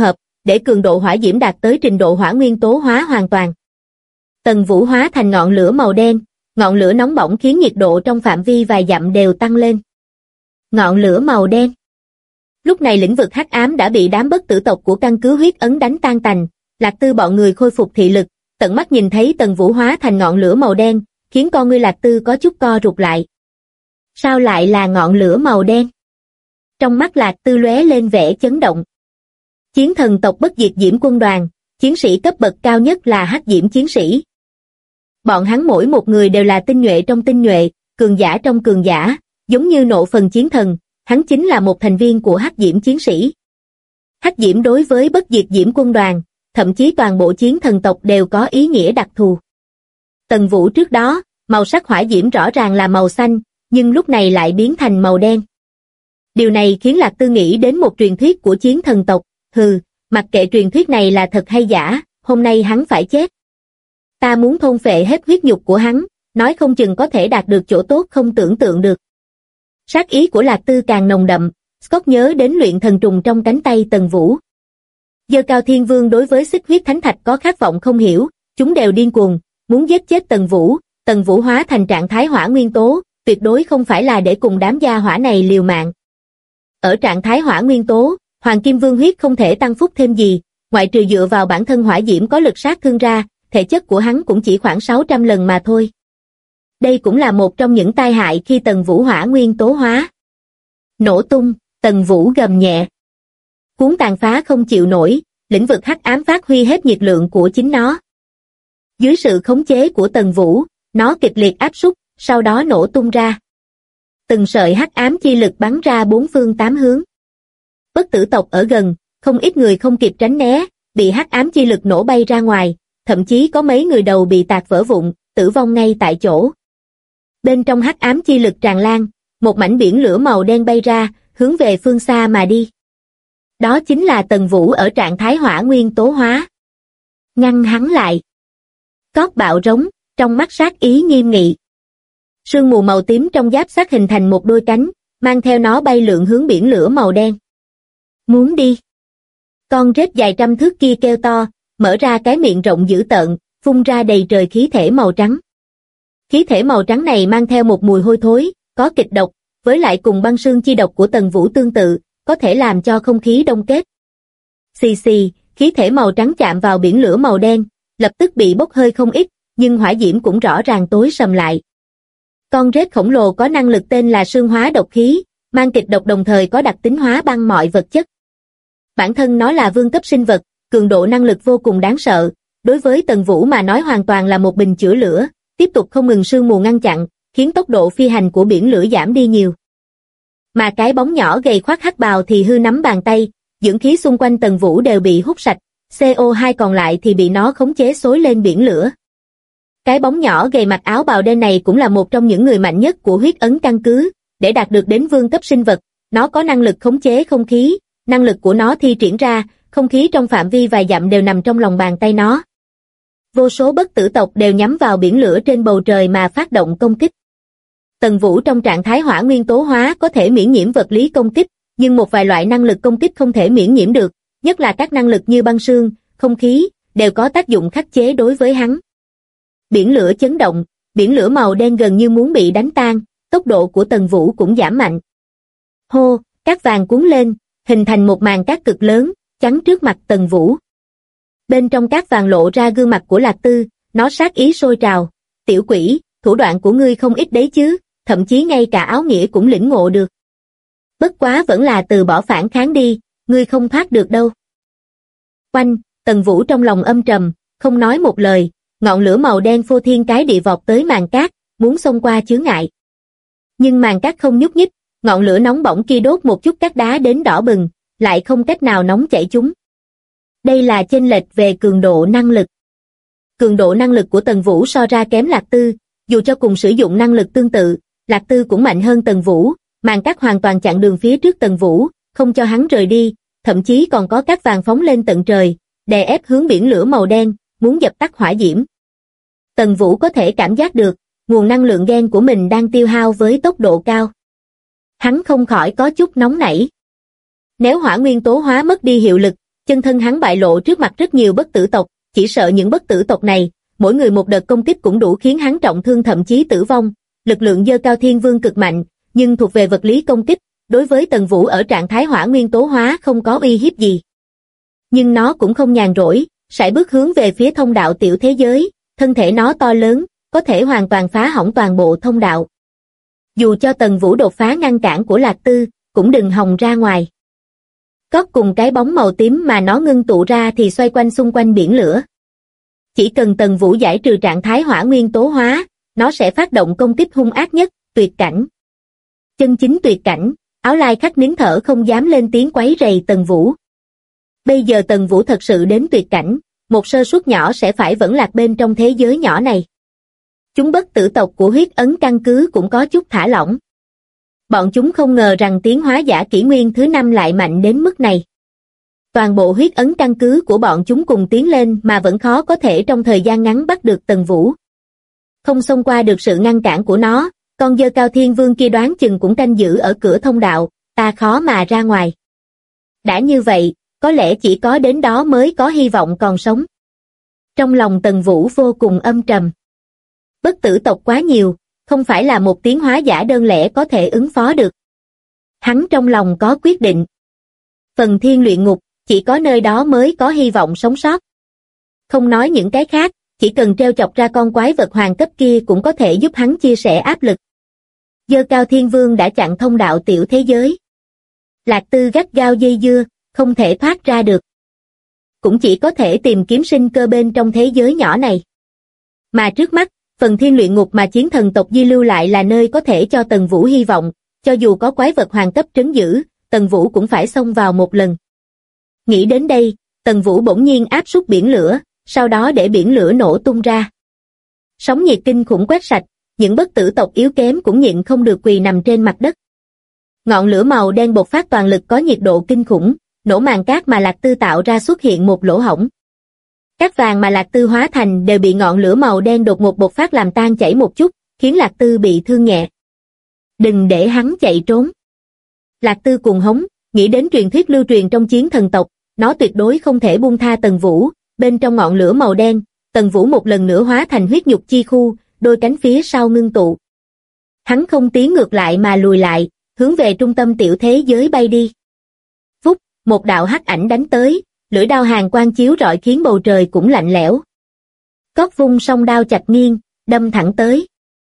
B: để cường độ hỏa diễm đạt tới trình độ hỏa nguyên tố hóa hoàn toàn. Tần Vũ hóa thành ngọn lửa màu đen, ngọn lửa nóng bỏng khiến nhiệt độ trong phạm vi vài dặm đều tăng lên. Ngọn lửa màu đen. Lúc này lĩnh vực hắc ám đã bị đám bất tử tộc của căn cứ huyết ấn đánh tan tành, Lạc Tư bọn người khôi phục thị lực, tận mắt nhìn thấy Tần Vũ hóa thành ngọn lửa màu đen, khiến con ngươi Lạc Tư có chút co rụt lại. Sao lại là ngọn lửa màu đen? Trong mắt Lạc Tư lóe lên vẻ chấn động. Chiến thần tộc Bất Diệt Diễm Quân đoàn, chiến sĩ cấp bậc cao nhất là Hắc Diễm chiến sĩ. Bọn hắn mỗi một người đều là tinh nhuệ trong tinh nhuệ, cường giả trong cường giả, giống như Nộ Phần chiến thần, hắn chính là một thành viên của Hắc Diễm chiến sĩ. Hắc Diễm đối với Bất Diệt Diễm Quân đoàn, thậm chí toàn bộ chiến thần tộc đều có ý nghĩa đặc thù. Tần Vũ trước đó, màu sắc hỏa diễm rõ ràng là màu xanh, nhưng lúc này lại biến thành màu đen. Điều này khiến Lạc Tư nghĩ đến một truyền thuyết của chiến thần tộc, mặc kệ truyền thuyết này là thật hay giả, hôm nay hắn phải chết. Ta muốn thôn phệ hết huyết nhục của hắn, nói không chừng có thể đạt được chỗ tốt không tưởng tượng được. Sát ý của Lạc Tư càng nồng đậm, Scott nhớ đến luyện thần trùng trong cánh tay Tần Vũ. Giơ Cao Thiên Vương đối với xích huyết thánh thạch có khát vọng không hiểu, chúng đều điên cuồng, muốn giết chết Tần Vũ hóa thành trạng thái hỏa nguyên tố, tuyệt đối không phải là để cùng đám gia hỏa này liều mạng. Ở trạng thái hỏa nguyên tố, Hoàng Kim Vương huyết không thể tăng phúc thêm gì, ngoại trừ dựa vào bản thân hỏa diễm có lực sát thương ra, thể chất của hắn cũng chỉ khoảng 600 lần mà thôi. Đây cũng là một trong những tai hại khi Tần Vũ hỏa nguyên tố hóa. Nổ tung, Tần Vũ gầm nhẹ. Cuốn tàn phá không chịu nổi, lĩnh vực hắc ám phát huy hết nhiệt lượng của chính nó. Dưới sự khống chế của Tần Vũ, nó kịch liệt áp suất, sau đó nổ tung ra. Từng sợi hắc ám chi lực bắn ra bốn phương tám hướng. Bất tử tộc ở gần, không ít người không kịp tránh né, bị hắc ám chi lực nổ bay ra ngoài, thậm chí có mấy người đầu bị tạc vỡ vụn, tử vong ngay tại chỗ. Bên trong hắc ám chi lực tràn lan, một mảnh biển lửa màu đen bay ra, hướng về phương xa mà đi. Đó chính là Tần Vũ ở trạng thái hỏa nguyên tố hóa. Ngăn hắn lại. Cóp bạo rống, trong mắt sát ý nghiêm nghị. Sương mù màu tím trong giáp xác hình thành một đôi cánh, mang theo nó bay lượn hướng biển lửa màu đen. Muốn đi. Con rết dài trăm thước kia kêu to, mở ra cái miệng rộng dữ tợn, phun ra đầy trời khí thể màu trắng. Khí thể màu trắng này mang theo một mùi hôi thối, có kịch độc, với lại cùng băng sương chi độc của Tần Vũ tương tự, có thể làm cho không khí đông kết. Xì xì, khí thể màu trắng chạm vào biển lửa màu đen, lập tức bị bốc hơi không ít, nhưng hỏa diễm cũng rõ ràng tối sầm lại. Con rết khổng lồ có năng lực tên là sương hóa độc khí, mang kịch độc đồng thời có đặc tính hóa băng mọi vật chất. Bản thân nó là vương cấp sinh vật, cường độ năng lực vô cùng đáng sợ, đối với Tần Vũ mà nói hoàn toàn là một bình chữa lửa, tiếp tục không ngừng sương mù ngăn chặn, khiến tốc độ phi hành của biển lửa giảm đi nhiều. Mà cái bóng nhỏ gầy khoác hắc bào thì hư nắm bàn tay, dưỡng khí xung quanh Tần Vũ đều bị hút sạch, CO2 còn lại thì bị nó khống chế xối lên biển lửa. Cái bóng nhỏ gầy mặc áo bào đen này cũng là một trong những người mạnh nhất của huyết ấn căn cứ, để đạt được đến vương cấp sinh vật, nó có năng lực khống chế không khí, năng lực của nó thi triển ra, không khí trong phạm vi vài dặm đều nằm trong lòng bàn tay nó. Vô số bất tử tộc đều nhắm vào biển lửa trên bầu trời mà phát động công kích. Tần Vũ trong trạng thái hỏa nguyên tố hóa có thể miễn nhiễm vật lý công kích, nhưng một vài loại năng lực công kích không thể miễn nhiễm được, nhất là các năng lực như băng sương, không khí, đều có tác dụng khắc chế đối với hắn. Biển lửa chấn động, biển lửa màu đen gần như muốn bị đánh tan, tốc độ của Tần Vũ cũng giảm mạnh. Hô, cát vàng cuốn lên, hình thành một màn cát cực lớn, chắn trước mặt Tần Vũ. Bên trong cát vàng lộ ra gương mặt của Lạc Tư, nó sát ý sôi trào. Tiểu quỷ, thủ đoạn của ngươi không ít đấy chứ, thậm chí ngay cả áo nghĩa cũng lĩnh ngộ được. Bất quá vẫn là từ bỏ phản kháng đi, ngươi không thoát được đâu. Oanh, Tần Vũ trong lòng âm trầm, không nói một lời, ngọn lửa màu đen phô thiên cái địa vọt tới màn cát, muốn xông qua chướng ngại. Nhưng màn cát không nhúc nhích, ngọn lửa nóng bỏng kia đốt một chút cát đá đến đỏ bừng, lại không cách nào nóng chảy chúng. Đây là chênh lệch về cường độ năng lực. Cường độ năng lực của Tần Vũ so ra kém Lạc Tư, dù cho cùng sử dụng năng lực tương tự, Lạc Tư cũng mạnh hơn Tần Vũ, màn cát hoàn toàn chặn đường phía trước Tần Vũ, không cho hắn rời đi, thậm chí còn có cát vàng phóng lên tận trời, đè ép hướng biển lửa màu đen, muốn dập tắt hỏa diễm. Tần Vũ có thể cảm giác được, nguồn năng lượng gen của mình đang tiêu hao với tốc độ cao. Hắn không khỏi có chút nóng nảy. Nếu hỏa nguyên tố hóa mất đi hiệu lực, Chân thân hắn bại lộ trước mặt rất nhiều bất tử tộc, chỉ sợ những bất tử tộc này, mỗi người một đợt công kích cũng đủ khiến hắn trọng thương thậm chí tử vong. Lực lượng Dơ Cao Thiên Vương cực mạnh, nhưng thuộc về vật lý công kích, đối với Tần Vũ ở trạng thái hỏa nguyên tố hóa không có uy hiếp gì. Nhưng nó cũng không nhàn rỗi, sải bước hướng về phía thông đạo tiểu thế giới, thân thể nó to lớn, có thể hoàn toàn phá hỏng toàn bộ thông đạo. Dù cho Tần Vũ đột phá ngăn cản của Lạc Tư, cũng đừng hòng ra ngoài. Cóp cùng cái bóng màu tím mà nó ngưng tụ ra thì xoay quanh xung quanh biển lửa. Chỉ cần Tần Vũ giải trừ trạng thái hỏa nguyên tố hóa, nó sẽ phát động công kích hung ác nhất, tuyệt cảnh. Chân chính tuyệt cảnh, Áo Lai Khắc nín thở không dám lên tiếng quấy rầy Tần Vũ. Bây giờ Tần Vũ thật sự đến tuyệt cảnh, một sơ suất nhỏ sẽ phải vẫn lạc bên trong thế giới nhỏ này. Chúng bất tử tộc của huyết ấn căn cứ cũng có chút thả lỏng. Bọn chúng không ngờ rằng tiến hóa giả kỷ nguyên thứ 5 lại mạnh đến mức này. Toàn bộ huyết ấn căn cứ của bọn chúng cùng tiến lên mà vẫn khó có thể trong thời gian ngắn bắt được Tần Vũ. Không xông qua được sự ngăn cản của nó, con Dơ Cao Thiên Vương kia đoán chừng cũng canh giữ ở cửa thông đạo, ta khó mà ra ngoài. Đã như vậy, có lẽ chỉ có đến đó mới có hy vọng còn sống. Trong lòng Tần Vũ vô cùng âm trầm. Bất tử tộc quá nhiều, không phải là một tiến hóa giả đơn lẻ có thể ứng phó được. Hắn trong lòng có quyết định. Phần thiên luyện ngục, chỉ có nơi đó mới có hy vọng sống sót. Không nói những cái khác, chỉ cần treo chọc ra con quái vật hoàng cấp kia cũng có thể giúp hắn chia sẻ áp lực. Dơ Cao Thiên Vương đã chặn thông đạo tiểu thế giới. Lạc Tư gắt gao dây dưa, không thể thoát ra được. Cũng chỉ có thể tìm kiếm sinh cơ bên trong thế giới nhỏ này. Mà trước mắt, phần thiên luyện ngục mà chiến thần tộc di lưu lại là nơi có thể cho Tần Vũ hy vọng, cho dù có quái vật hoàng cấp trấn giữ, Tần Vũ cũng phải xông vào một lần. Nghĩ đến đây, Tần Vũ bỗng nhiên áp súc biển lửa, sau đó để biển lửa nổ tung ra. Sóng nhiệt kinh khủng quét sạch, những bất tử tộc yếu kém cũng nhịn không được quỳ nằm trên mặt đất. Ngọn lửa màu đen bộc phát toàn lực có nhiệt độ kinh khủng, nổ màn cát mà Lạc Tư tạo ra xuất hiện một lỗ hổng. Cát vàng mà Lạc Tư hóa thành đều bị ngọn lửa màu đen đột ngột bộc phát làm tan chảy một chút, khiến Lạc Tư bị thương nhẹ. Đừng để hắn chạy trốn. Lạc Tư cuồng hống, nghĩ đến truyền thuyết lưu truyền trong chiến thần tộc, nó tuyệt đối không thể buông tha Tần Vũ. Bên trong ngọn lửa màu đen, Tần Vũ một lần nữa hóa thành huyết nhục chi khu, đôi cánh phía sau ngưng tụ. Hắn không tiến ngược lại mà lùi lại, hướng về trung tâm tiểu thế giới bay đi. Phúc, một đạo hắc ảnh đánh tới, lưỡi đao hàn quang chiếu rọi khiến bầu trời cũng lạnh lẽo. Cót vung song đao chặt nghiêng, đâm thẳng tới.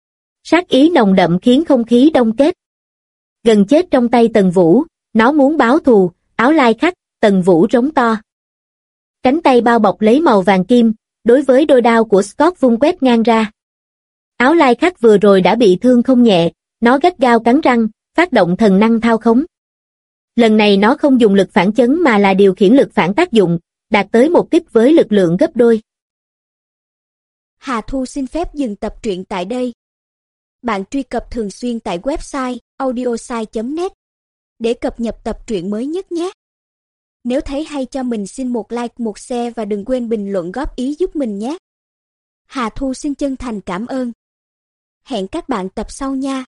B: Sát ý nồng đậm khiến không khí đông kết. Gần chết trong tay Tần Vũ, nó muốn báo thù, Áo Lai Khắc, Tần Vũ rống to. Cánh tay bao bọc lấy màu vàng kim, đối với đôi đao của Scott vung quét ngang ra. Áo Lai Khắc vừa rồi đã bị thương không nhẹ, nó gắt gao cắn răng, phát động thần năng thao khống. Lần này nó không dùng lực phản chấn mà là điều khiển lực phản tác dụng, đạt tới một kích với lực lượng gấp đôi.
C: Hà Thu xin phép dừng tập truyện tại đây. Bạn truy cập thường xuyên tại website audiosai.net để cập nhật tập truyện mới nhất nhé. Nếu thấy hay cho mình xin một like, một share và đừng quên bình luận góp ý giúp mình nhé. Hà Thu xin chân thành cảm ơn. Hẹn các bạn tập sau nha.